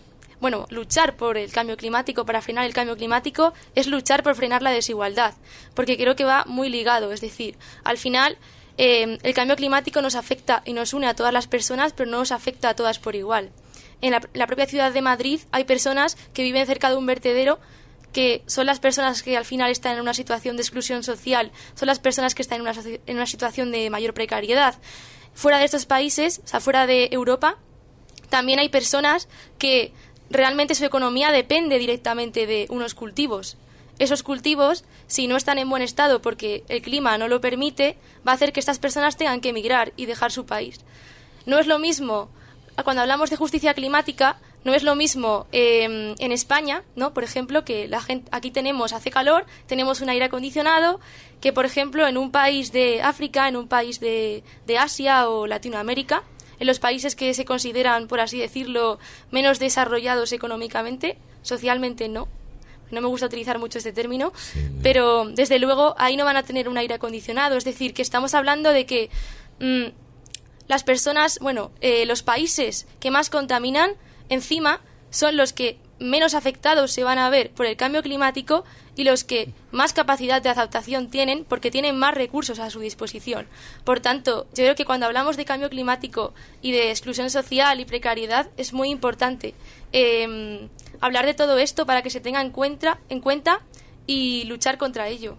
luchar por el cambio climático, para frenar el cambio climático, es luchar por frenar la desigualdad, porque creo que va muy ligado. Es decir, al final el cambio climático nos afecta y nos une a todas las personas, pero no nos afecta a todas por igual. En la propia ciudad de Madrid hay personas que viven cerca de un vertedero, que son las personas que al final están en una situación de exclusión social, son las personas que están en una situación de mayor precariedad. Fuera de estos países, fuera de Europa, también hay personas que realmente su economía depende directamente de unos cultivos. Esos cultivos, si no están en buen estado porque el clima no lo permite, va a hacer que estas personas tengan que emigrar y dejar su país. No es lo mismo, cuando hablamos de justicia climática, no es lo mismo en España, ¿no? Por ejemplo, que la gente aquí hace calor, tenemos un aire acondicionado, que por ejemplo en un país de África, en un país de Asia o Latinoamérica, en los países que se consideran, por así decirlo, menos desarrollados económicamente, socialmente no. no me gusta utilizar mucho este término, pero desde luego ahí no van a tener un aire acondicionado. Es decir, que estamos hablando de que las personas, los países que más contaminan, encima, son los que menos afectados se van a ver por el cambio climático y los que más capacidad de adaptación tienen porque tienen más recursos a su disposición. Por tanto, yo creo que cuando hablamos de cambio climático y de exclusión social y precariedad es muy importante hablar de todo esto para que se tenga en cuenta y luchar contra ello.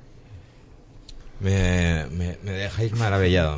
Me dejáis maravillado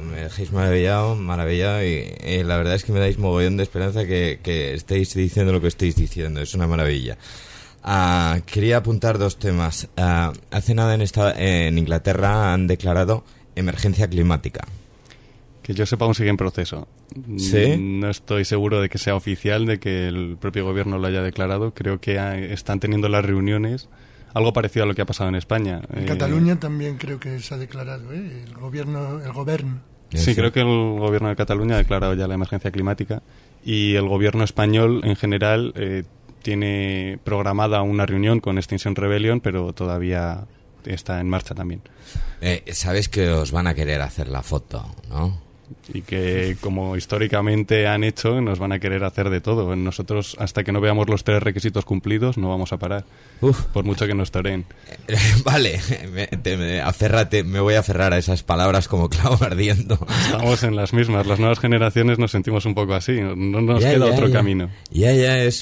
y la verdad es que me dais mogollón de esperanza que estéis diciendo lo que estáis diciendo, es una maravilla. Quería apuntar 2 temas. Hace nada en Inglaterra han declarado emergencia climática. Que yo sepa, aún sigue en proceso. ¿Sí? No estoy seguro de que sea oficial, de que el propio gobierno lo haya declarado. Creo que están teniendo las reuniones. Algo parecido a lo que ha pasado en España. En Cataluña también creo que se ha declarado, el gobierno. Sí, creo que el gobierno de Cataluña ha declarado ya la emergencia climática y el gobierno español en general tiene programada una reunión con Extinction Rebellion, pero todavía está en marcha también. Sabes que os van a querer hacer la foto, ¿no? Y que, como históricamente han hecho, nos van a querer hacer de todo. Nosotros, hasta que no veamos los 3 requisitos cumplidos, no vamos a parar. Por mucho que nos toreen. Vale, me voy a aferrar a esas palabras como clavo ardiendo. Estamos en las mismas. Las nuevas generaciones nos sentimos un poco así. No nos queda otro camino. Es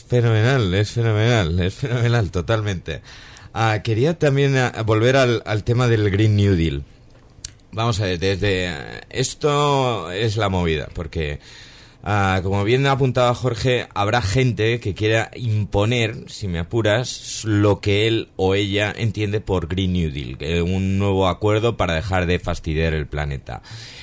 fenomenal, totalmente. Quería también volver al tema del Green New Deal. Vamos a ver, esto es la movida, porque como bien apuntaba Jorge, habrá gente que quiera imponer, si me apuras, lo que él o ella entiende por Green New Deal, un nuevo acuerdo para dejar de fastidiar el planeta.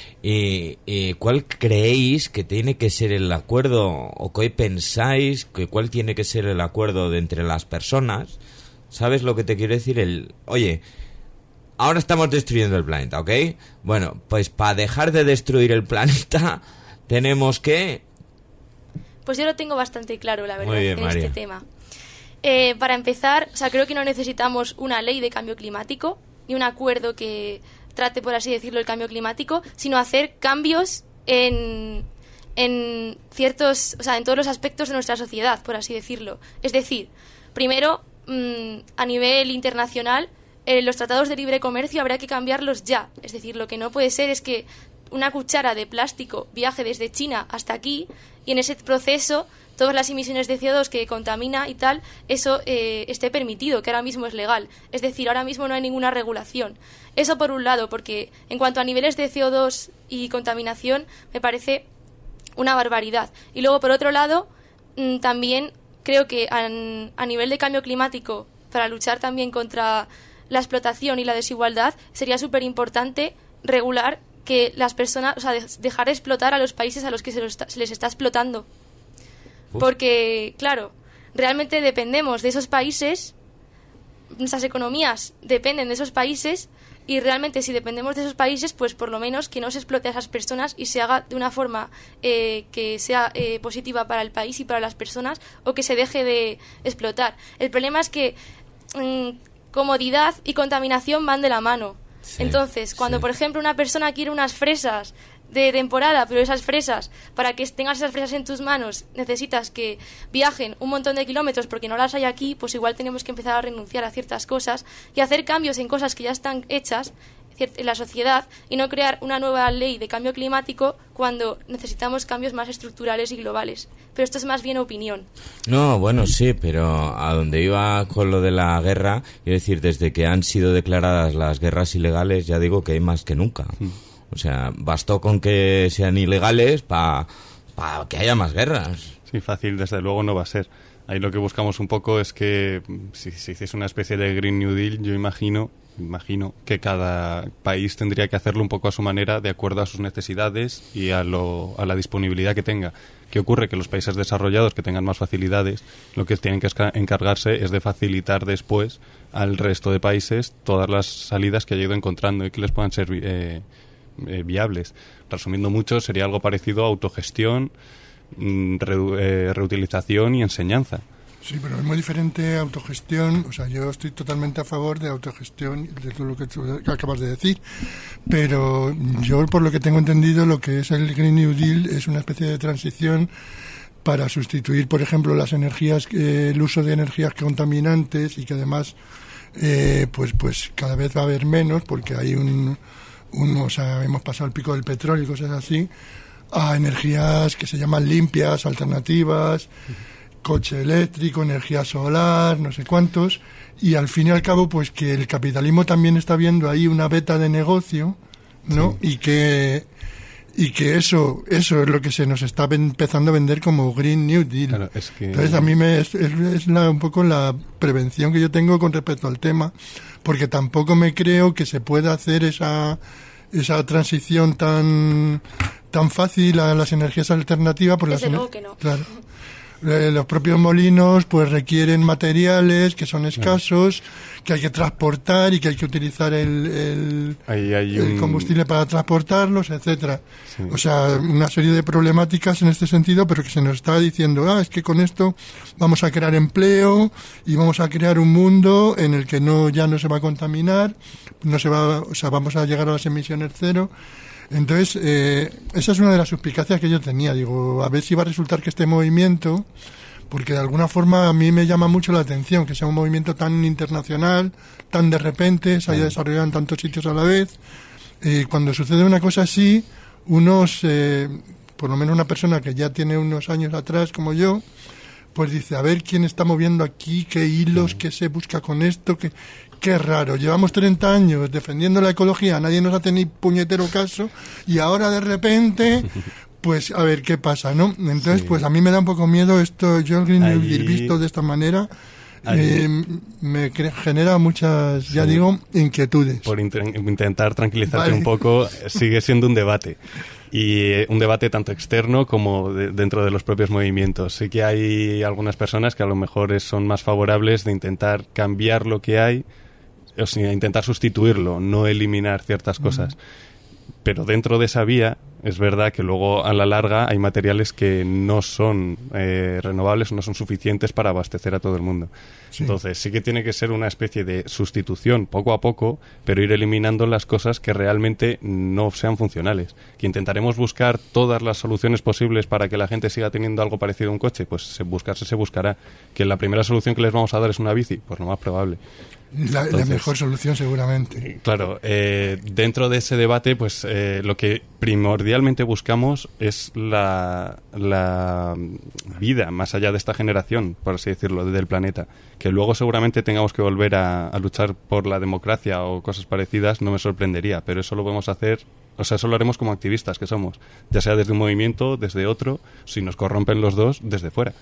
¿Y cuál creéis que tiene que ser el acuerdo, o qué pensáis que cuál tiene que ser el acuerdo de entre las personas? ¿Sabes lo que te quiero decir? Oye, ahora estamos destruyendo el planeta, ¿ok? Bueno, pues para dejar de destruir el planeta tenemos que... Pues yo lo tengo bastante claro, la verdad, bien, en María. este tema. Para empezar, creo que no necesitamos una ley de cambio climático ni un acuerdo que trate, por así decirlo, el cambio climático, sino hacer cambios en ciertos, en todos los aspectos de nuestra sociedad, por así decirlo. Es decir, primero, a nivel internacional, los tratados de libre comercio habrá que cambiarlos ya. Es decir, lo que no puede ser es que una cuchara de plástico viaje desde China hasta aquí y en ese proceso todas las emisiones de CO2 que contamina y tal, eso esté permitido, que ahora mismo es legal. Es decir, ahora mismo no hay ninguna regulación. Eso por un lado, porque en cuanto a niveles de CO2 y contaminación me parece una barbaridad. Y luego, por otro lado, también creo que a nivel de cambio climático, para luchar también contra la explotación y la desigualdad, sería súper importante regular que las personas, dejar de explotar a los países a los que se les está explotando. Porque, claro, realmente dependemos de esos países, nuestras economías dependen de esos países, y realmente si dependemos de esos países, pues por lo menos que no se explote a esas personas y se haga de una forma que sea positiva para el país y para las personas, o que se deje de explotar. El problema es que comodidad y contaminación van de la mano. Sí, entonces, cuando por ejemplo una persona quiere unas fresas de temporada, pero esas fresas, para que tengas esas fresas en tus manos, necesitas que viajen un montón de kilómetros porque no las hay aquí, pues igual tenemos que empezar a renunciar a ciertas cosas y hacer cambios en cosas que ya están hechas en la sociedad, y no crear una nueva ley de cambio climático cuando necesitamos cambios más estructurales y globales. Pero esto es más bien opinión. No, bueno, sí, pero a donde iba con lo de la guerra, quiero decir, desde que han sido declaradas las guerras ilegales, ya digo que hay más que nunca. O sea, bastó con que sean ilegales para que haya más guerras. Sí, fácil, desde luego no va a ser. Ahí lo que buscamos un poco es que si se hiciese una especie de Green New Deal, yo imagino que cada país tendría que hacerlo un poco a su manera, de acuerdo a sus necesidades y a la disponibilidad que tenga. ¿Qué ocurre? Que los países desarrollados que tengan más facilidades, lo que tienen que encargarse es de facilitar después al resto de países todas las salidas que haya ido encontrando y que les puedan ser viables. Resumiendo mucho, sería algo parecido a autogestión, reutilización y enseñanza. Sí, pero es muy diferente autogestión. O sea, yo estoy totalmente a favor de autogestión, de todo lo que tú acabas de decir. Pero yo, por lo que tengo entendido, lo que es el Green New Deal es una especie de transición para sustituir, por ejemplo, las energías, el uso de energías contaminantes, y que además, pues cada vez va a haber menos, porque hay o sea, hemos pasado el pico del petróleo y cosas así, a energías que se llaman limpias, alternativas, coche eléctrico, energía solar, no sé cuántos, y al fin y al cabo, pues que el capitalismo también está viendo ahí una beta de negocio, ¿no? Sí. Y que eso es lo que se nos está empezando a vender como Green New Deal. Claro, es que... Entonces, a mí es un poco la prevención que yo tengo con respecto al tema, porque tampoco me creo que se pueda hacer esa transición tan fácil a las energías alternativas. Desde luego que no. Claro. Los propios molinos pues requieren materiales que son escasos, que hay que transportar y que hay que utilizar el combustible para transportarlos, etcétera. Sí. O sea, una serie de problemáticas en este sentido, pero que se nos está diciendo, es que con esto vamos a crear empleo y vamos a crear un mundo en el que ya no se va a contaminar, vamos a llegar a las emisiones cero. Entonces, esa es una de las suspicacias que yo tenía. Digo, a ver si va a resultar que este movimiento, porque de alguna forma a mí me llama mucho la atención que sea un movimiento tan internacional, tan de repente, se haya desarrollado en tantos sitios a la vez. Cuando sucede una cosa así, por lo menos una persona que ya tiene unos años atrás como yo, pues dice, a ver quién está moviendo aquí, qué hilos, qué se busca con esto, qué raro. Llevamos 30 años defendiendo la ecología, nadie nos hace ni puñetero caso, y ahora de repente, pues a ver qué pasa, ¿no? Entonces, pues a mí me da un poco miedo esto, yo el Green New Deal visto de esta manera, me genera muchas, ya digo, inquietudes. Por intentar tranquilizarte un poco, sigue siendo un debate. Y un debate tanto externo como dentro de los propios movimientos. Sí que hay algunas personas que a lo mejor son más favorables de intentar cambiar lo que hay, o sea, intentar sustituirlo, no eliminar ciertas cosas. Pero dentro de esa vía es verdad que luego a la larga hay materiales que no son renovables, no son suficientes para abastecer a todo el mundo. Sí. Entonces sí que tiene que ser una especie de sustitución poco a poco, pero ir eliminando las cosas que realmente no sean funcionales. Que intentaremos buscar todas las soluciones posibles para que la gente siga teniendo algo parecido a un coche, pues se buscará. Que la primera solución que les vamos a dar es una bici, pues lo más probable. La mejor solución seguramente. Claro, dentro de ese debate, pues lo que primordialmente buscamos es la vida más allá de esta generación, por así decirlo, del planeta. Que luego seguramente tengamos que volver a luchar por la democracia o cosas parecidas, no me sorprendería, pero eso lo podemos hacer, o sea, eso lo haremos como activistas que somos, ya sea desde un movimiento, desde otro, si nos corrompen los dos, desde fuera.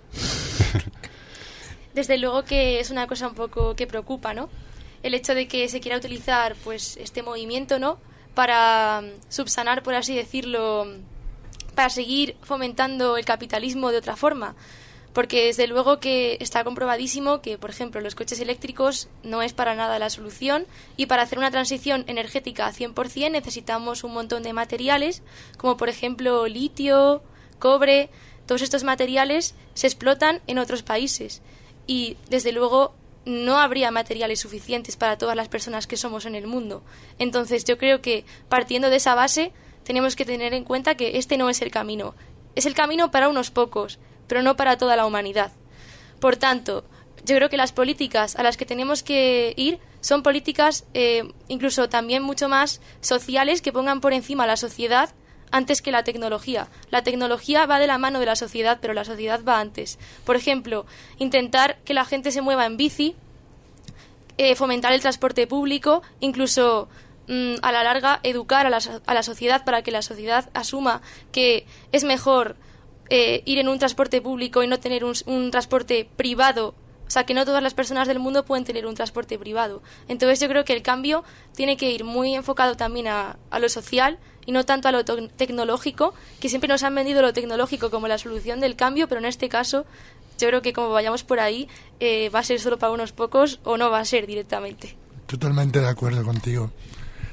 Desde luego que es una cosa un poco que preocupa, ¿no? El hecho de que se quiera utilizar, pues, este movimiento, ¿no?, para subsanar, por así decirlo, para seguir fomentando el capitalismo de otra forma. Porque desde luego que está comprobadísimo que, por ejemplo, los coches eléctricos no es para nada la solución, y para hacer una transición energética 100% necesitamos un montón de materiales, como por ejemplo litio, cobre. Todos estos materiales se explotan en otros países. Y, desde luego, no habría materiales suficientes para todas las personas que somos en el mundo. Entonces, yo creo que, partiendo de esa base, tenemos que tener en cuenta que este no es el camino. Es el camino para unos pocos, pero no para toda la humanidad. Por tanto, yo creo que las políticas a las que tenemos que ir son políticas incluso también mucho más sociales, que pongan por encima la sociedad antes que la tecnología. La tecnología va de la mano de la sociedad, pero la sociedad va antes. Por ejemplo, intentar que la gente se mueva en bici, fomentar el transporte público, incluso a la larga educar a la sociedad para que la sociedad asuma que es mejor ir en un transporte público y no tener un transporte privado. O sea, que no todas las personas del mundo pueden tener un transporte privado. Entonces yo creo que el cambio tiene que ir muy enfocado también a lo social y no tanto a lo tecnológico, que siempre nos han vendido lo tecnológico como la solución del cambio, pero en este caso yo creo que como vayamos por ahí va a ser solo para unos pocos o no va a ser directamente. Totalmente de acuerdo contigo.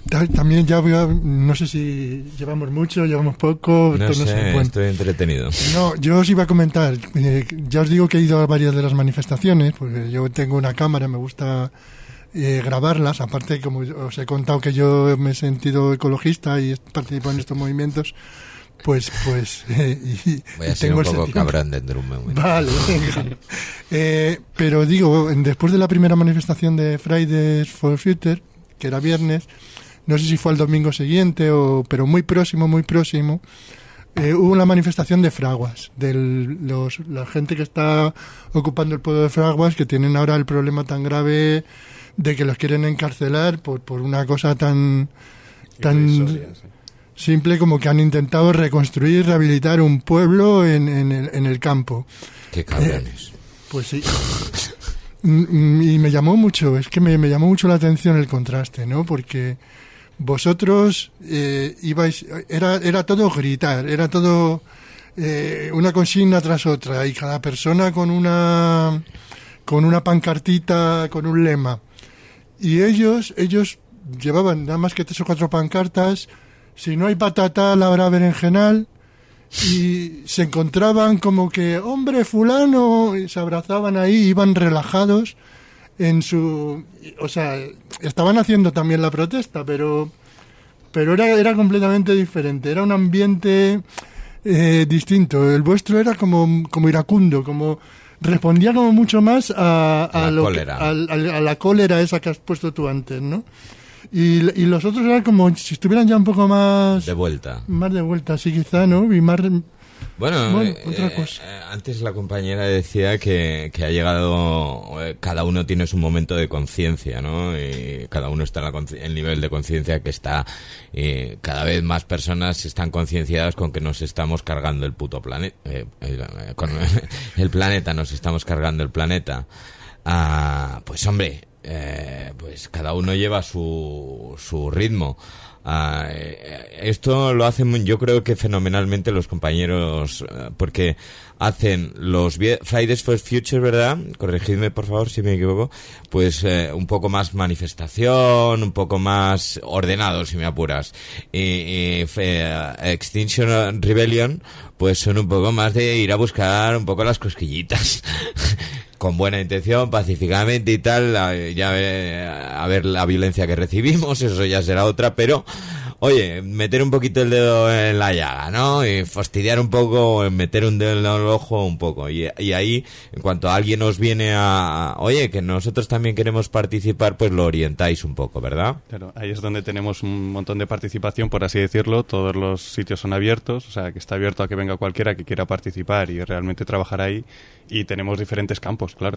También ya no sé si llevamos mucho, llevamos poco. No sé, bueno, estoy entretenido. No, yo os iba a comentar, ya os digo que he ido a varias de las manifestaciones, porque yo tengo una cámara, me gusta grabarlas, aparte como os he contado que yo me he sentido ecologista y participo en estos movimientos, pues voy a ser un poco cabrón dentro de un momento. Vale, venga. Pero digo, después de la primera manifestación de Fridays for Future, que era viernes, no sé si fue el domingo siguiente, pero muy próximo, hubo una manifestación de Fraguas, de la gente que está ocupando el pueblo de Fraguas, que tienen ahora el problema tan grave de que los quieren encarcelar por una cosa tan simple como que han intentado reconstruir, rehabilitar un pueblo en el campo. Qué cabrones. Pues sí. Y me llamó mucho, me llamó mucho la atención el contraste, ¿no? Porque vosotros ibais, era todo gritar, era todo una consigna tras otra, y cada persona con una pancartita, con un lema. Y ellos llevaban nada más que 3 o 4 pancartas: si no hay patata, la habrá berenjenal. Y se encontraban como que, hombre, fulano, y se abrazaban ahí, iban relajados en su... O sea, estaban haciendo también la protesta, pero era completamente diferente, era un ambiente distinto. El vuestro era como iracundo, como respondía como mucho más a la cólera esa que has puesto tú antes, ¿no? Y los otros eran como si estuvieran ya un poco más... De vuelta. Más de vuelta, sí, quizá, ¿no? Y más... Bueno, otra cosa. Antes la compañera decía que ha llegado... cada uno tiene su momento de conciencia, ¿no? Y cada uno está en el nivel de conciencia que está... cada vez más personas están concienciadas con que nos estamos cargando el puto planeta. Con el planeta, nos estamos cargando el planeta. Pues hombre... pues cada uno lleva su ritmo. Esto lo hacen, yo creo que fenomenalmente los compañeros, porque hacen los Fridays for Future, ¿verdad? Corregidme por favor si me equivoco. Pues un poco más manifestación, un poco más ordenado si me apuras. Y Extinction Rebellion pues son un poco más de ir a buscar un poco las cosquillitas. Con buena intención, pacíficamente y tal, ya a ver la violencia que recibimos, eso ya será otra, pero oye, meter un poquito el dedo en la llaga, ¿no? Y fastidiar un poco, meter un dedo en el ojo un poco. Y ahí, en cuanto alguien nos viene oye, que nosotros también queremos participar, pues lo orientáis un poco, ¿verdad? Claro, ahí es donde tenemos un montón de participación, por así decirlo. Todos los sitios son abiertos, o sea, que está abierto a que venga cualquiera que quiera participar y realmente trabajar ahí. Y tenemos diferentes campos, claro.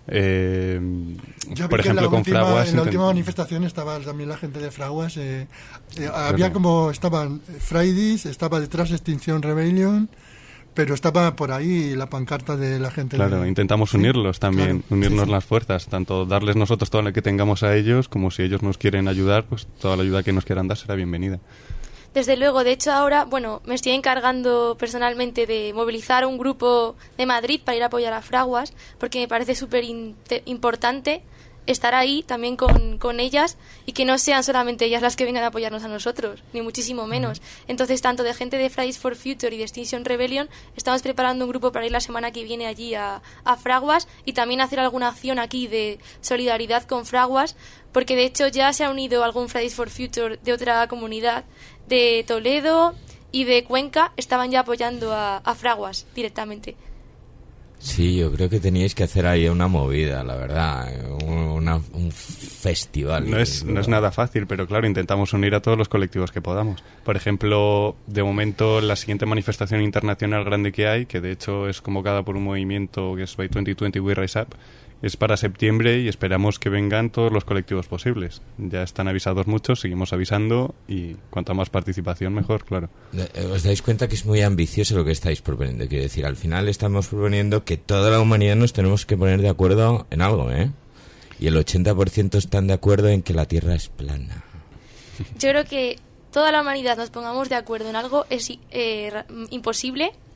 Por ejemplo, con Fraguas... En la última manifestación estaba también la gente de Fraguas. Había como... Estaban Fridays, estaba detrás Extinction Rebellion, pero estaba por ahí la pancarta de la gente. Claro, intentamos unirlos también, claro, unirnos las fuerzas, tanto darles nosotros todo lo que tengamos a ellos, como si ellos nos quieren ayudar, pues toda la ayuda que nos quieran dar será bienvenida. Desde luego, de hecho ahora, me estoy encargando personalmente de movilizar un grupo de Madrid para ir a apoyar a Fraguas, porque me parece súper importante estar ahí también con ellas y que no sean solamente ellas las que vengan a apoyarnos a nosotros, ni muchísimo menos. Entonces, tanto de gente de Fridays for Future y de Extinction Rebellion, estamos preparando un grupo para ir la semana que viene allí a Fraguas y también hacer alguna acción aquí de solidaridad con Fraguas, porque de hecho ya se ha unido algún Fridays for Future de otra comunidad, de Toledo y de Cuenca, estaban ya apoyando a Fraguas directamente. Sí, yo creo que teníais que hacer ahí una movida, la verdad, un festival. No es nada fácil, pero claro, intentamos unir a todos los colectivos que podamos. Por ejemplo, de momento, la siguiente manifestación internacional grande que hay, que de hecho es convocada por un movimiento que es By 2020 We Rise Up, es para septiembre y esperamos que vengan todos los colectivos posibles. Ya están avisados muchos, seguimos avisando y cuanta más participación mejor, claro. ¿Os dais cuenta que es muy ambicioso lo que estáis proponiendo? Quiero decir, al final estamos proponiendo que toda la humanidad nos tenemos que poner de acuerdo en algo, ¿eh? Y el 80% están de acuerdo en que la Tierra es plana. Yo creo que toda la humanidad nos pongamos de acuerdo en algo es imposible.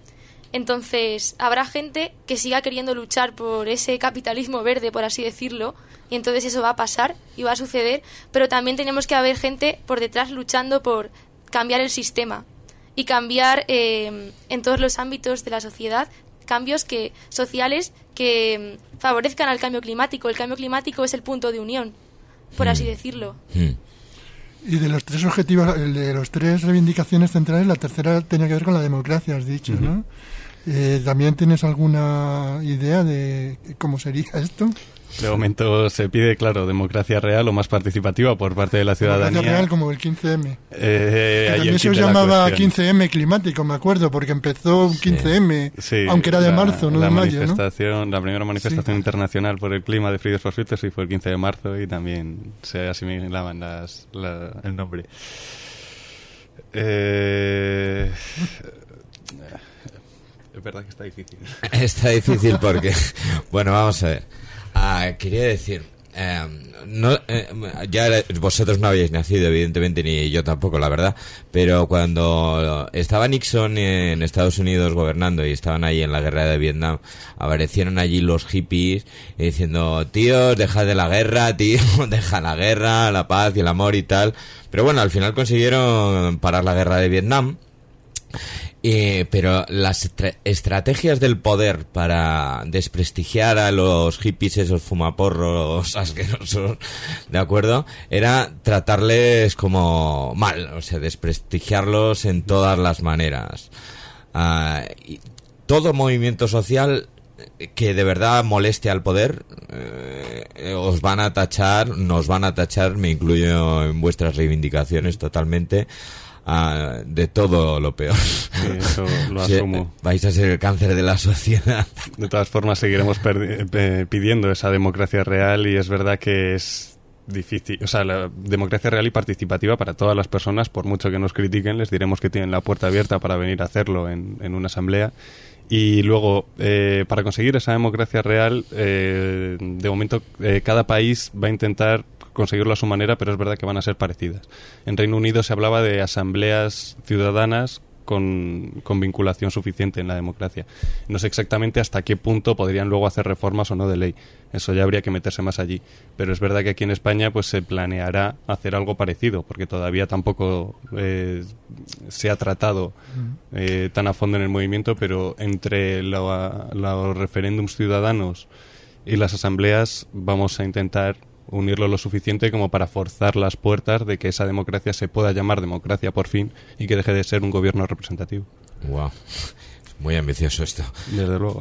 Entonces, habrá gente que siga queriendo luchar por ese capitalismo verde, por así decirlo, y entonces eso va a pasar y va a suceder, pero también tenemos que haber gente por detrás luchando por cambiar el sistema y cambiar en todos los ámbitos de la sociedad, cambios sociales que favorezcan al cambio climático. El cambio climático es el punto de unión, por así decirlo. Y de los 3 objetivos, de los 3 reivindicaciones centrales, la tercera tenía que ver con la democracia, has dicho, ¿no? ¿También tienes alguna idea de cómo sería esto? De momento se pide, claro, democracia real o más participativa por parte de la ciudadanía. Democracia real como el 15M. También se llamaba 15M climático, me acuerdo, porque empezó un 15M, sí, aunque era de marzo, no de mayo, ¿no? La primera manifestación internacional por el clima de Fridays for Future sí fue el 15 de marzo y también se asimilaban el nombre. Es verdad que está difícil. Está difícil porque... Bueno, vamos a ver. Quería decir... vosotros no habéis nacido, evidentemente, ni yo tampoco, la verdad. Pero cuando estaba Nixon en Estados Unidos gobernando y estaban ahí en la guerra de Vietnam, aparecieron allí los hippies diciendo: tíos, dejad de la guerra, tío, deja la guerra, la paz y el amor y tal. Pero bueno, al final consiguieron parar la guerra de Vietnam. Pero las estrategias del poder para desprestigiar a los hippies, esos fumaporros asquerosos, ¿de acuerdo? Era tratarles como mal, o sea, desprestigiarlos en todas las maneras. Y todo movimiento social que de verdad moleste al poder, os van a tachar, nos van a tachar, me incluyo en vuestras reivindicaciones totalmente, de todo lo peor. Sí, eso lo asumo. Vais a ser el cáncer de la sociedad. De todas formas, seguiremos pidiendo esa democracia real, y es verdad que es difícil. O sea, la democracia real y participativa para todas las personas, por mucho que nos critiquen, les diremos que tienen la puerta abierta para venir a hacerlo en una asamblea. Y luego, para conseguir esa democracia real, de momento cada país va a intentar conseguirlo a su manera, pero es verdad que van a ser parecidas. En Reino Unido se hablaba de asambleas ciudadanas con vinculación suficiente en la democracia. No sé exactamente hasta qué punto podrían luego hacer reformas o no de ley. Eso ya habría que meterse más allí. Pero es verdad que aquí en España pues se planeará hacer algo parecido, porque todavía tampoco se ha tratado tan a fondo en el movimiento, pero entre los referéndums ciudadanos y las asambleas vamos a intentar unirlo lo suficiente como para forzar las puertas de que esa democracia se pueda llamar democracia por fin y que deje de ser un gobierno representativo. Wow, muy ambicioso esto. Desde luego.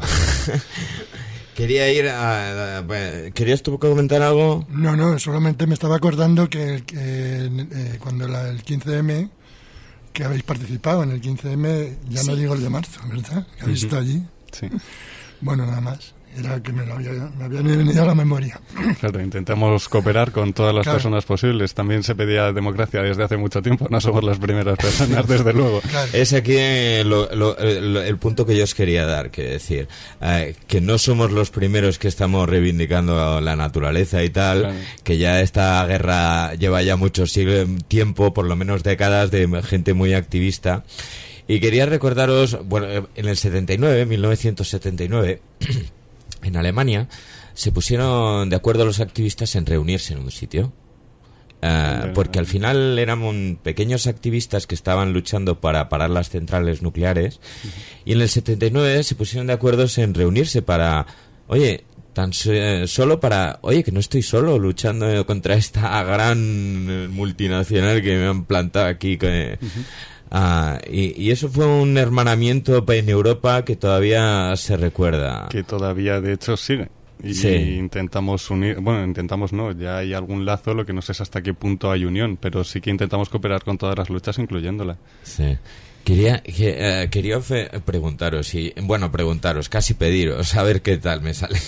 ¿Querías tú comentar algo? No, solamente me estaba acordando que cuando el 15M, que habéis participado en el 15M, ya no digo el de marzo, ¿verdad? Que habéis estado allí. Sí. Bueno, nada más. Era que me había venido a la memoria. Claro, intentamos cooperar con todas las personas posibles. También se pedía democracia desde hace mucho tiempo. No somos las primeras personas, desde luego. Claro. Es aquí el punto que yo os quería dar, que decir, que no somos los primeros que estamos reivindicando la naturaleza y tal, claro. Que ya esta guerra lleva ya mucho tiempo, por lo menos décadas, de gente muy activista. Y quería recordaros, bueno, en el 1979... en Alemania se pusieron de acuerdo los activistas en reunirse en un sitio, porque al final eran pequeños activistas que estaban luchando para parar las centrales nucleares, y en el 79 se pusieron de acuerdo en reunirse para, solo para, que no estoy solo luchando contra esta gran multinacional que me han plantado aquí, y eso fue un hermanamiento en Europa que todavía se recuerda. Que todavía, de hecho, sigue. Y intentamos unir, ya hay algún lazo, lo que no sé es hasta qué punto hay unión, pero sí que intentamos cooperar con todas las luchas, incluyéndola. Sí. Quería preguntaros, casi pediros, a ver qué tal me sale.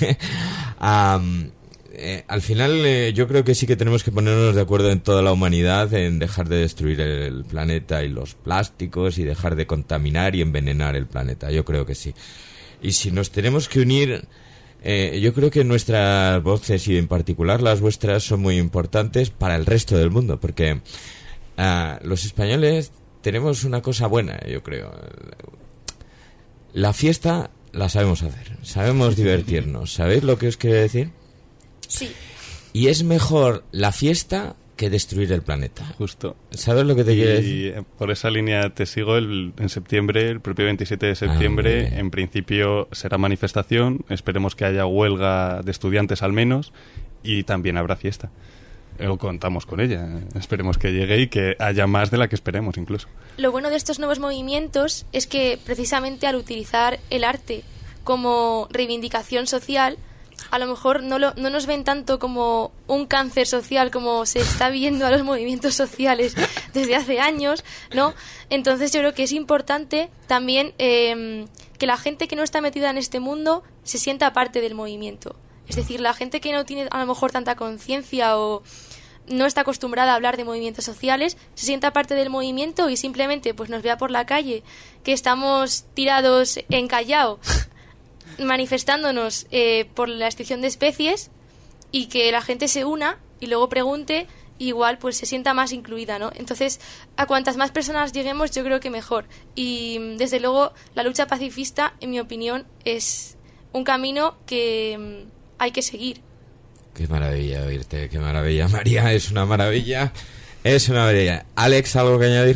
Al final yo creo que sí que tenemos que ponernos de acuerdo en toda la humanidad en dejar de destruir el planeta y los plásticos y dejar de contaminar y envenenar el planeta. Yo creo que sí. Y si nos tenemos que unir, yo creo que nuestras voces, y en particular las vuestras, son muy importantes para el resto del mundo, porque los españoles tenemos una cosa buena, yo creo. La fiesta la sabemos hacer, sabemos divertirnos. ¿Sabéis lo que os quiero decir? Sí. Y es mejor la fiesta que destruir el planeta. Justo. ¿Sabes lo que te quiero decir? Y por esa línea te sigo. En septiembre, el propio 27 de septiembre, en principio será manifestación. Esperemos que haya huelga de estudiantes al menos. Y también habrá fiesta. O contamos con ella. Esperemos que llegue y que haya más de la que esperemos incluso. Lo bueno de estos nuevos movimientos es que precisamente al utilizar el arte como reivindicación social, a lo mejor no nos ven tanto como un cáncer social como se está viendo a los movimientos sociales desde hace años, ¿no? Entonces yo creo que es importante también que la gente que no está metida en este mundo se sienta parte del movimiento. Es decir, la gente que no tiene a lo mejor tanta conciencia o no está acostumbrada a hablar de movimientos sociales, se sienta parte del movimiento y simplemente pues nos vea por la calle que estamos tirados en Callao manifestándonos por la extinción de especies, y que la gente se una y luego pregunte, igual pues se sienta más incluida, ¿no? Entonces, a cuantas más personas lleguemos, yo creo que mejor. Y desde luego la lucha pacifista, en mi opinión, es un camino que hay que seguir. Qué maravilla oírte, qué maravilla, María, es una maravilla, es una maravilla. Alex, ¿algo que añadir?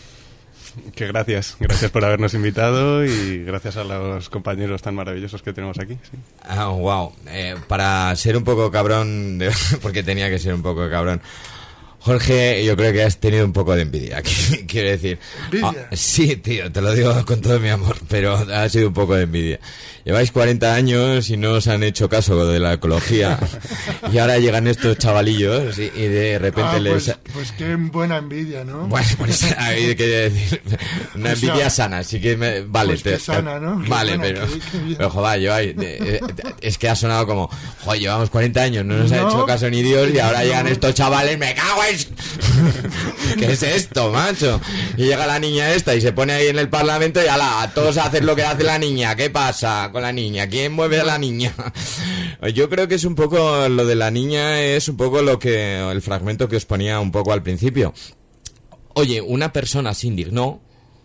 Que gracias por habernos invitado y gracias a los compañeros tan maravillosos que tenemos aquí. Sí. Wow, para ser un poco cabrón, porque tenía que ser un poco cabrón, Jorge, yo creo que has tenido un poco de envidia, quiero decir. ¿Envidia? Sí, tío, te lo digo con todo mi amor, pero ha sido un poco de envidia. Lleváis 40 años y no os han hecho caso de la ecología y ahora llegan estos chavalillos y de repente les... Pues qué buena envidia, ¿no? Bueno, pues ahí quería decir, una envidia sana, así que vale. Pues que sana, ¿no? Vale, buena, pero joder, es que ha sonado como, joder, llevamos 40 años, no nos ha hecho caso ni Dios y ahora llegan estos chavales, me cago en... ¿Qué es esto, macho? Y llega la niña esta y se pone ahí en el Parlamento y ala, a todos hacen lo que hace la niña. ¿Qué pasa con la niña? ¿Quién mueve a la niña? Yo creo que es un poco lo de la niña, es un poco lo que el fragmento que os ponía un poco al principio. Oye, una persona se indignó,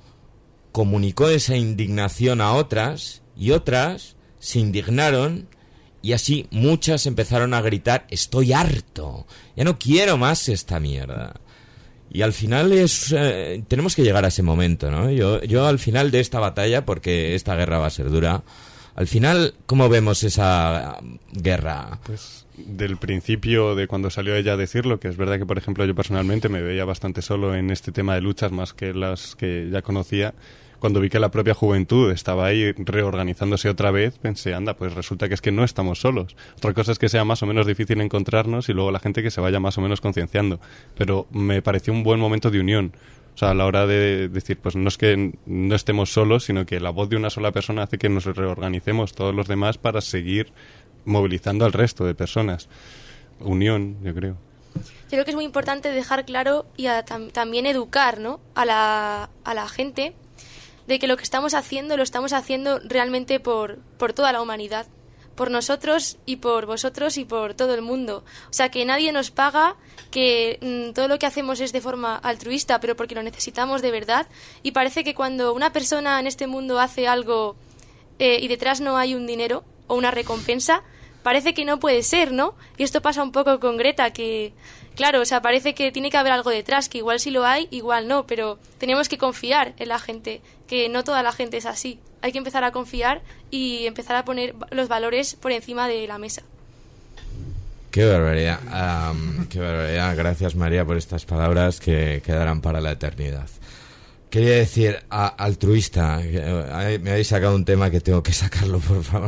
comunicó esa indignación a otras y otras se indignaron. Y así muchas empezaron a gritar, estoy harto, ya no quiero más esta mierda. Y al final tenemos que llegar a ese momento, ¿no? Yo al final de esta batalla, porque esta guerra va a ser dura, al final, ¿cómo vemos esa guerra? Pues del principio de cuando salió ella a decirlo, que es verdad que, por ejemplo, yo personalmente me veía bastante solo en este tema de luchas más que las que ya conocía. Cuando vi que la propia juventud estaba ahí reorganizándose otra vez, pensé, anda, pues resulta que es que no estamos solos. Otra cosa es que sea más o menos difícil encontrarnos y luego la gente que se vaya más o menos concienciando. Pero me pareció un buen momento de unión. O sea, a la hora de decir, pues no es que no estemos solos, sino que la voz de una sola persona hace que nos reorganicemos todos los demás para seguir movilizando al resto de personas. Unión, yo creo. Yo creo que es muy importante dejar claro y también educar, ¿no?, a la gente de que lo que estamos haciendo lo estamos haciendo realmente por toda la humanidad, por nosotros y por vosotros y por todo el mundo. O sea, que nadie nos paga, que todo lo que hacemos es de forma altruista, pero porque lo necesitamos de verdad. Y parece que cuando una persona en este mundo hace algo y detrás no hay un dinero o una recompensa, parece que no puede ser, ¿no? Y esto pasa un poco con Greta, que... Claro, o sea, parece que tiene que haber algo detrás, que igual sí lo hay, igual no, pero tenemos que confiar en la gente, que no toda la gente es así. Hay que empezar a confiar y empezar a poner los valores por encima de la mesa. Qué barbaridad, qué barbaridad. Gracias, María, por estas palabras que quedarán para la eternidad. Quería decir, altruista, me habéis sacado un tema que tengo que sacarlo, por favor.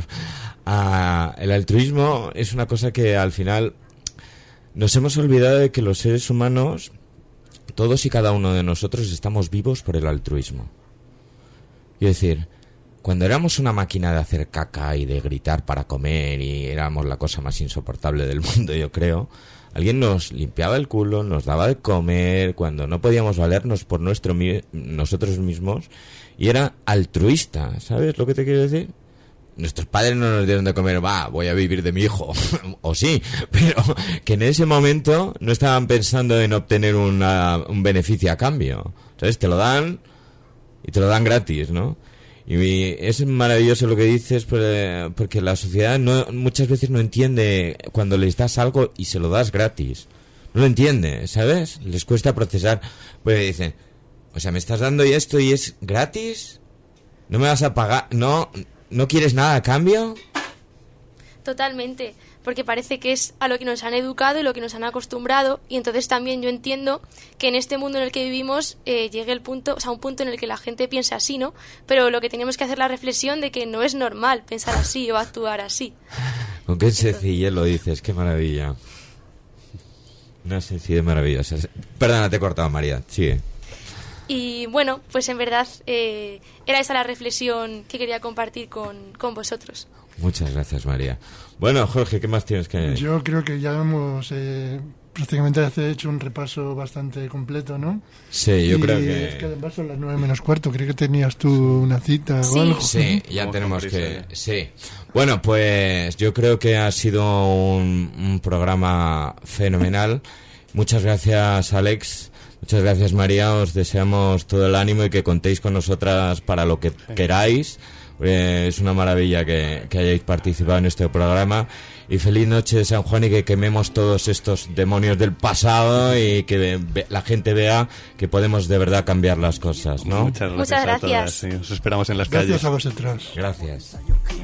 El altruismo es una cosa que al final... Nos hemos olvidado de que los seres humanos, todos y cada uno de nosotros, estamos vivos por el altruismo. Es decir, cuando éramos una máquina de hacer caca y de gritar para comer y éramos la cosa más insoportable del mundo, yo creo, alguien nos limpiaba el culo, nos daba de comer, cuando no podíamos valernos por nosotros mismos, y era altruista, ¿sabes lo que te quiero decir? Nuestros padres no nos dieron de comer, voy a vivir de mi hijo, o sí, pero que en ese momento no estaban pensando en obtener un beneficio a cambio. ¿Sabes? Te lo dan y te lo dan gratis, ¿no? Y es maravilloso lo que dices, porque la sociedad muchas veces no entiende cuando les das algo y se lo das gratis. No lo entiende, ¿sabes? Les cuesta procesar. Pues dicen, o sea, me estás dando esto y es gratis. ¿No me vas a pagar? ¿No quieres nada a cambio? Totalmente, porque parece que es a lo que nos han educado y lo que nos han acostumbrado, y entonces también yo entiendo que en este mundo en el que vivimos llegue el punto, o sea, un punto en el que la gente piensa así, ¿no? Pero lo que tenemos que hacer la reflexión de que no es normal pensar así o actuar así. Con qué sencillez lo dices, qué maravilla. Una sencillez maravillosa. Perdona, te he cortado, María, sigue. Y bueno, pues en verdad era esa la reflexión que quería compartir con vosotros. Muchas gracias, María. Bueno, Jorge, ¿qué más tienes que...? Yo creo que ya hemos prácticamente hecho un repaso bastante completo, ¿no? Sí, yo creo que... Es que además son las 9:15, creo que tenías tú una cita o algo. Sí, ya tenemos que... Sí. Bueno, pues yo creo que ha sido un programa fenomenal. Muchas gracias, Alex. Muchas gracias, María. Os deseamos todo el ánimo y que contéis con nosotras para lo que queráis. Es una maravilla que hayáis participado en este programa. Y feliz noche de San Juan, y que quememos todos estos demonios del pasado y que la gente vea que podemos de verdad cambiar las cosas, ¿no? Muchas gracias. A todas, sí. Os esperamos en las calles. Gracias a vosotros. Gracias.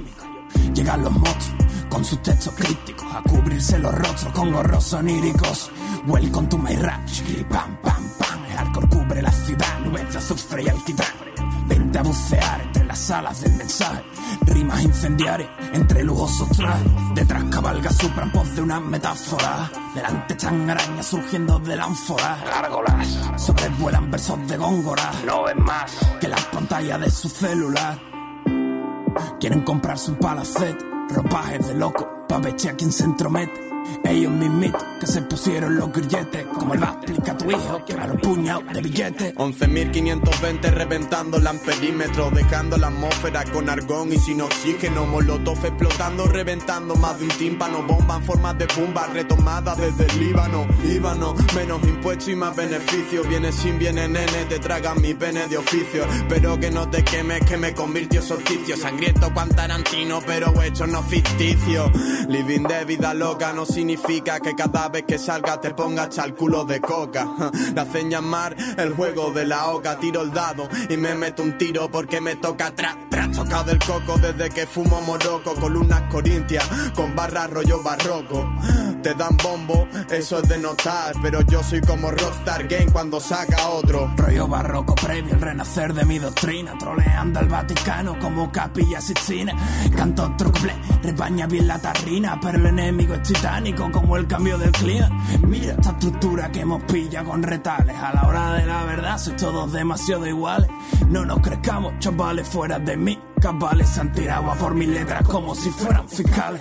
Llegan los monstruos con sus textos críticos a cubrirse los rostros con gorros oníricos. Welcome to my ranch, pam pam pam. El alcohol cubre la ciudad, nubes de azufre y alquitrán. Vente a bucear entre las alas del mensaje, rimas incendiarias entre lujosos trajes. Detrás cabalga Supra en pos de una metáfora. Delante están arañas surgiendo de la ánfora. Gárgolas sobrevuelan versos de Góngora. No ven más que las pantallas de su celular. Quieren comprarse un palacete, ropajes de loco, pa' vestir a quien se entromete. Ellos mismitos que se pusieron los grilletes. Como el va a explicar a tu hijo que va a los puñados de billetes. 11.520 reventando el amperímetro, dejando la atmósfera con argón y sin oxígeno. Molotov explotando, reventando más de un tímpano. Bomba en forma de pumba retomada desde el Líbano. Líbano, menos impuestos y más beneficios. Viene sin, viene nene, te tragan mi pene de oficio. Pero que no te quemes, que me convirtió solsticio. Sangriento cuan Tarantino, pero hecho no ficticio. Living de vida loca no significa que cada vez que salga te ponga hasta el culo de coca. La hacen llamar el juego de la oca. Tiro el dado y me meto un tiro porque me toca atrás. Tocado del coco desde que fumo moroco. Columnas corintias con barras rollo barroco. Te dan bombo, eso es de notar. Pero yo soy como Rockstar Game cuando saca otro. Rollo barroco previo al renacer de mi doctrina. Troleando al Vaticano como Capilla Sixtina. Canto otro couplet, rebaña bien la tarrina. Pero el enemigo es titánico como el cambio del clima. Mira esta estructura que hemos pillado con retales. A la hora de la verdad sois todos demasiado iguales. No nos crezcamos, chavales, fuera de mí. Cabales se han tirado a por mis letras como si fueran fiscales.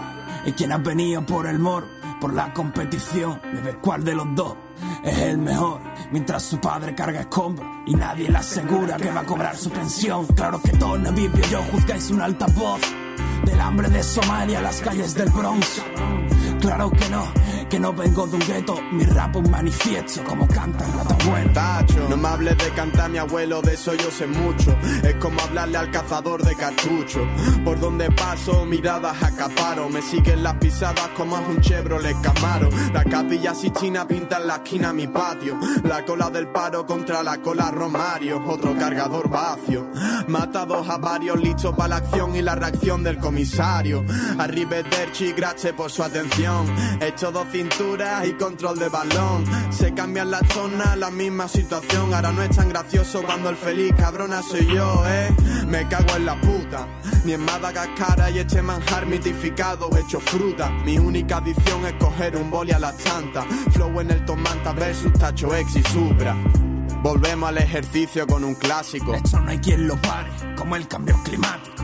Y quien ha venido por el moro, por la competición, de ver cuál de los dos es el mejor. Mientras su padre carga escombros y nadie le asegura que va a cobrar su pensión. Claro que todo no vive, yo juzgáis un altavoz del hambre de Somalia a las calles del Bronx. Claro que no vengo de un gueto. Mi rap un manifiesto como canta el Ratabuelo. Tacho, no me hables de cantar mi abuelo, de eso yo sé mucho. Es como hablarle al cazador de cartucho. Por donde paso, miradas acaparo. Me siguen las pisadas como es un Chevrolet Camaro. La Capilla Sixtina pinta en la esquina mi patio. La cola del paro contra la cola Romario. Otro cargador vacío. Matados a varios, listos para la acción y la reacción del comisario. Arrivederci, gracias por su atención. Hecho dos cinturas y control de balón. Se cambian las zonas, la misma situación. Ahora no es tan gracioso cuando el feliz cabrona soy yo, Me cago en la puta. Ni en Madagascar y este manjar mitificado hecho fruta. Mi única adicción es coger un boli a las tantas. Flow en el Tomanta versus Tacho X y Supra. Volvemos al ejercicio con un clásico. Esto no hay quien lo pare, como el cambio climático.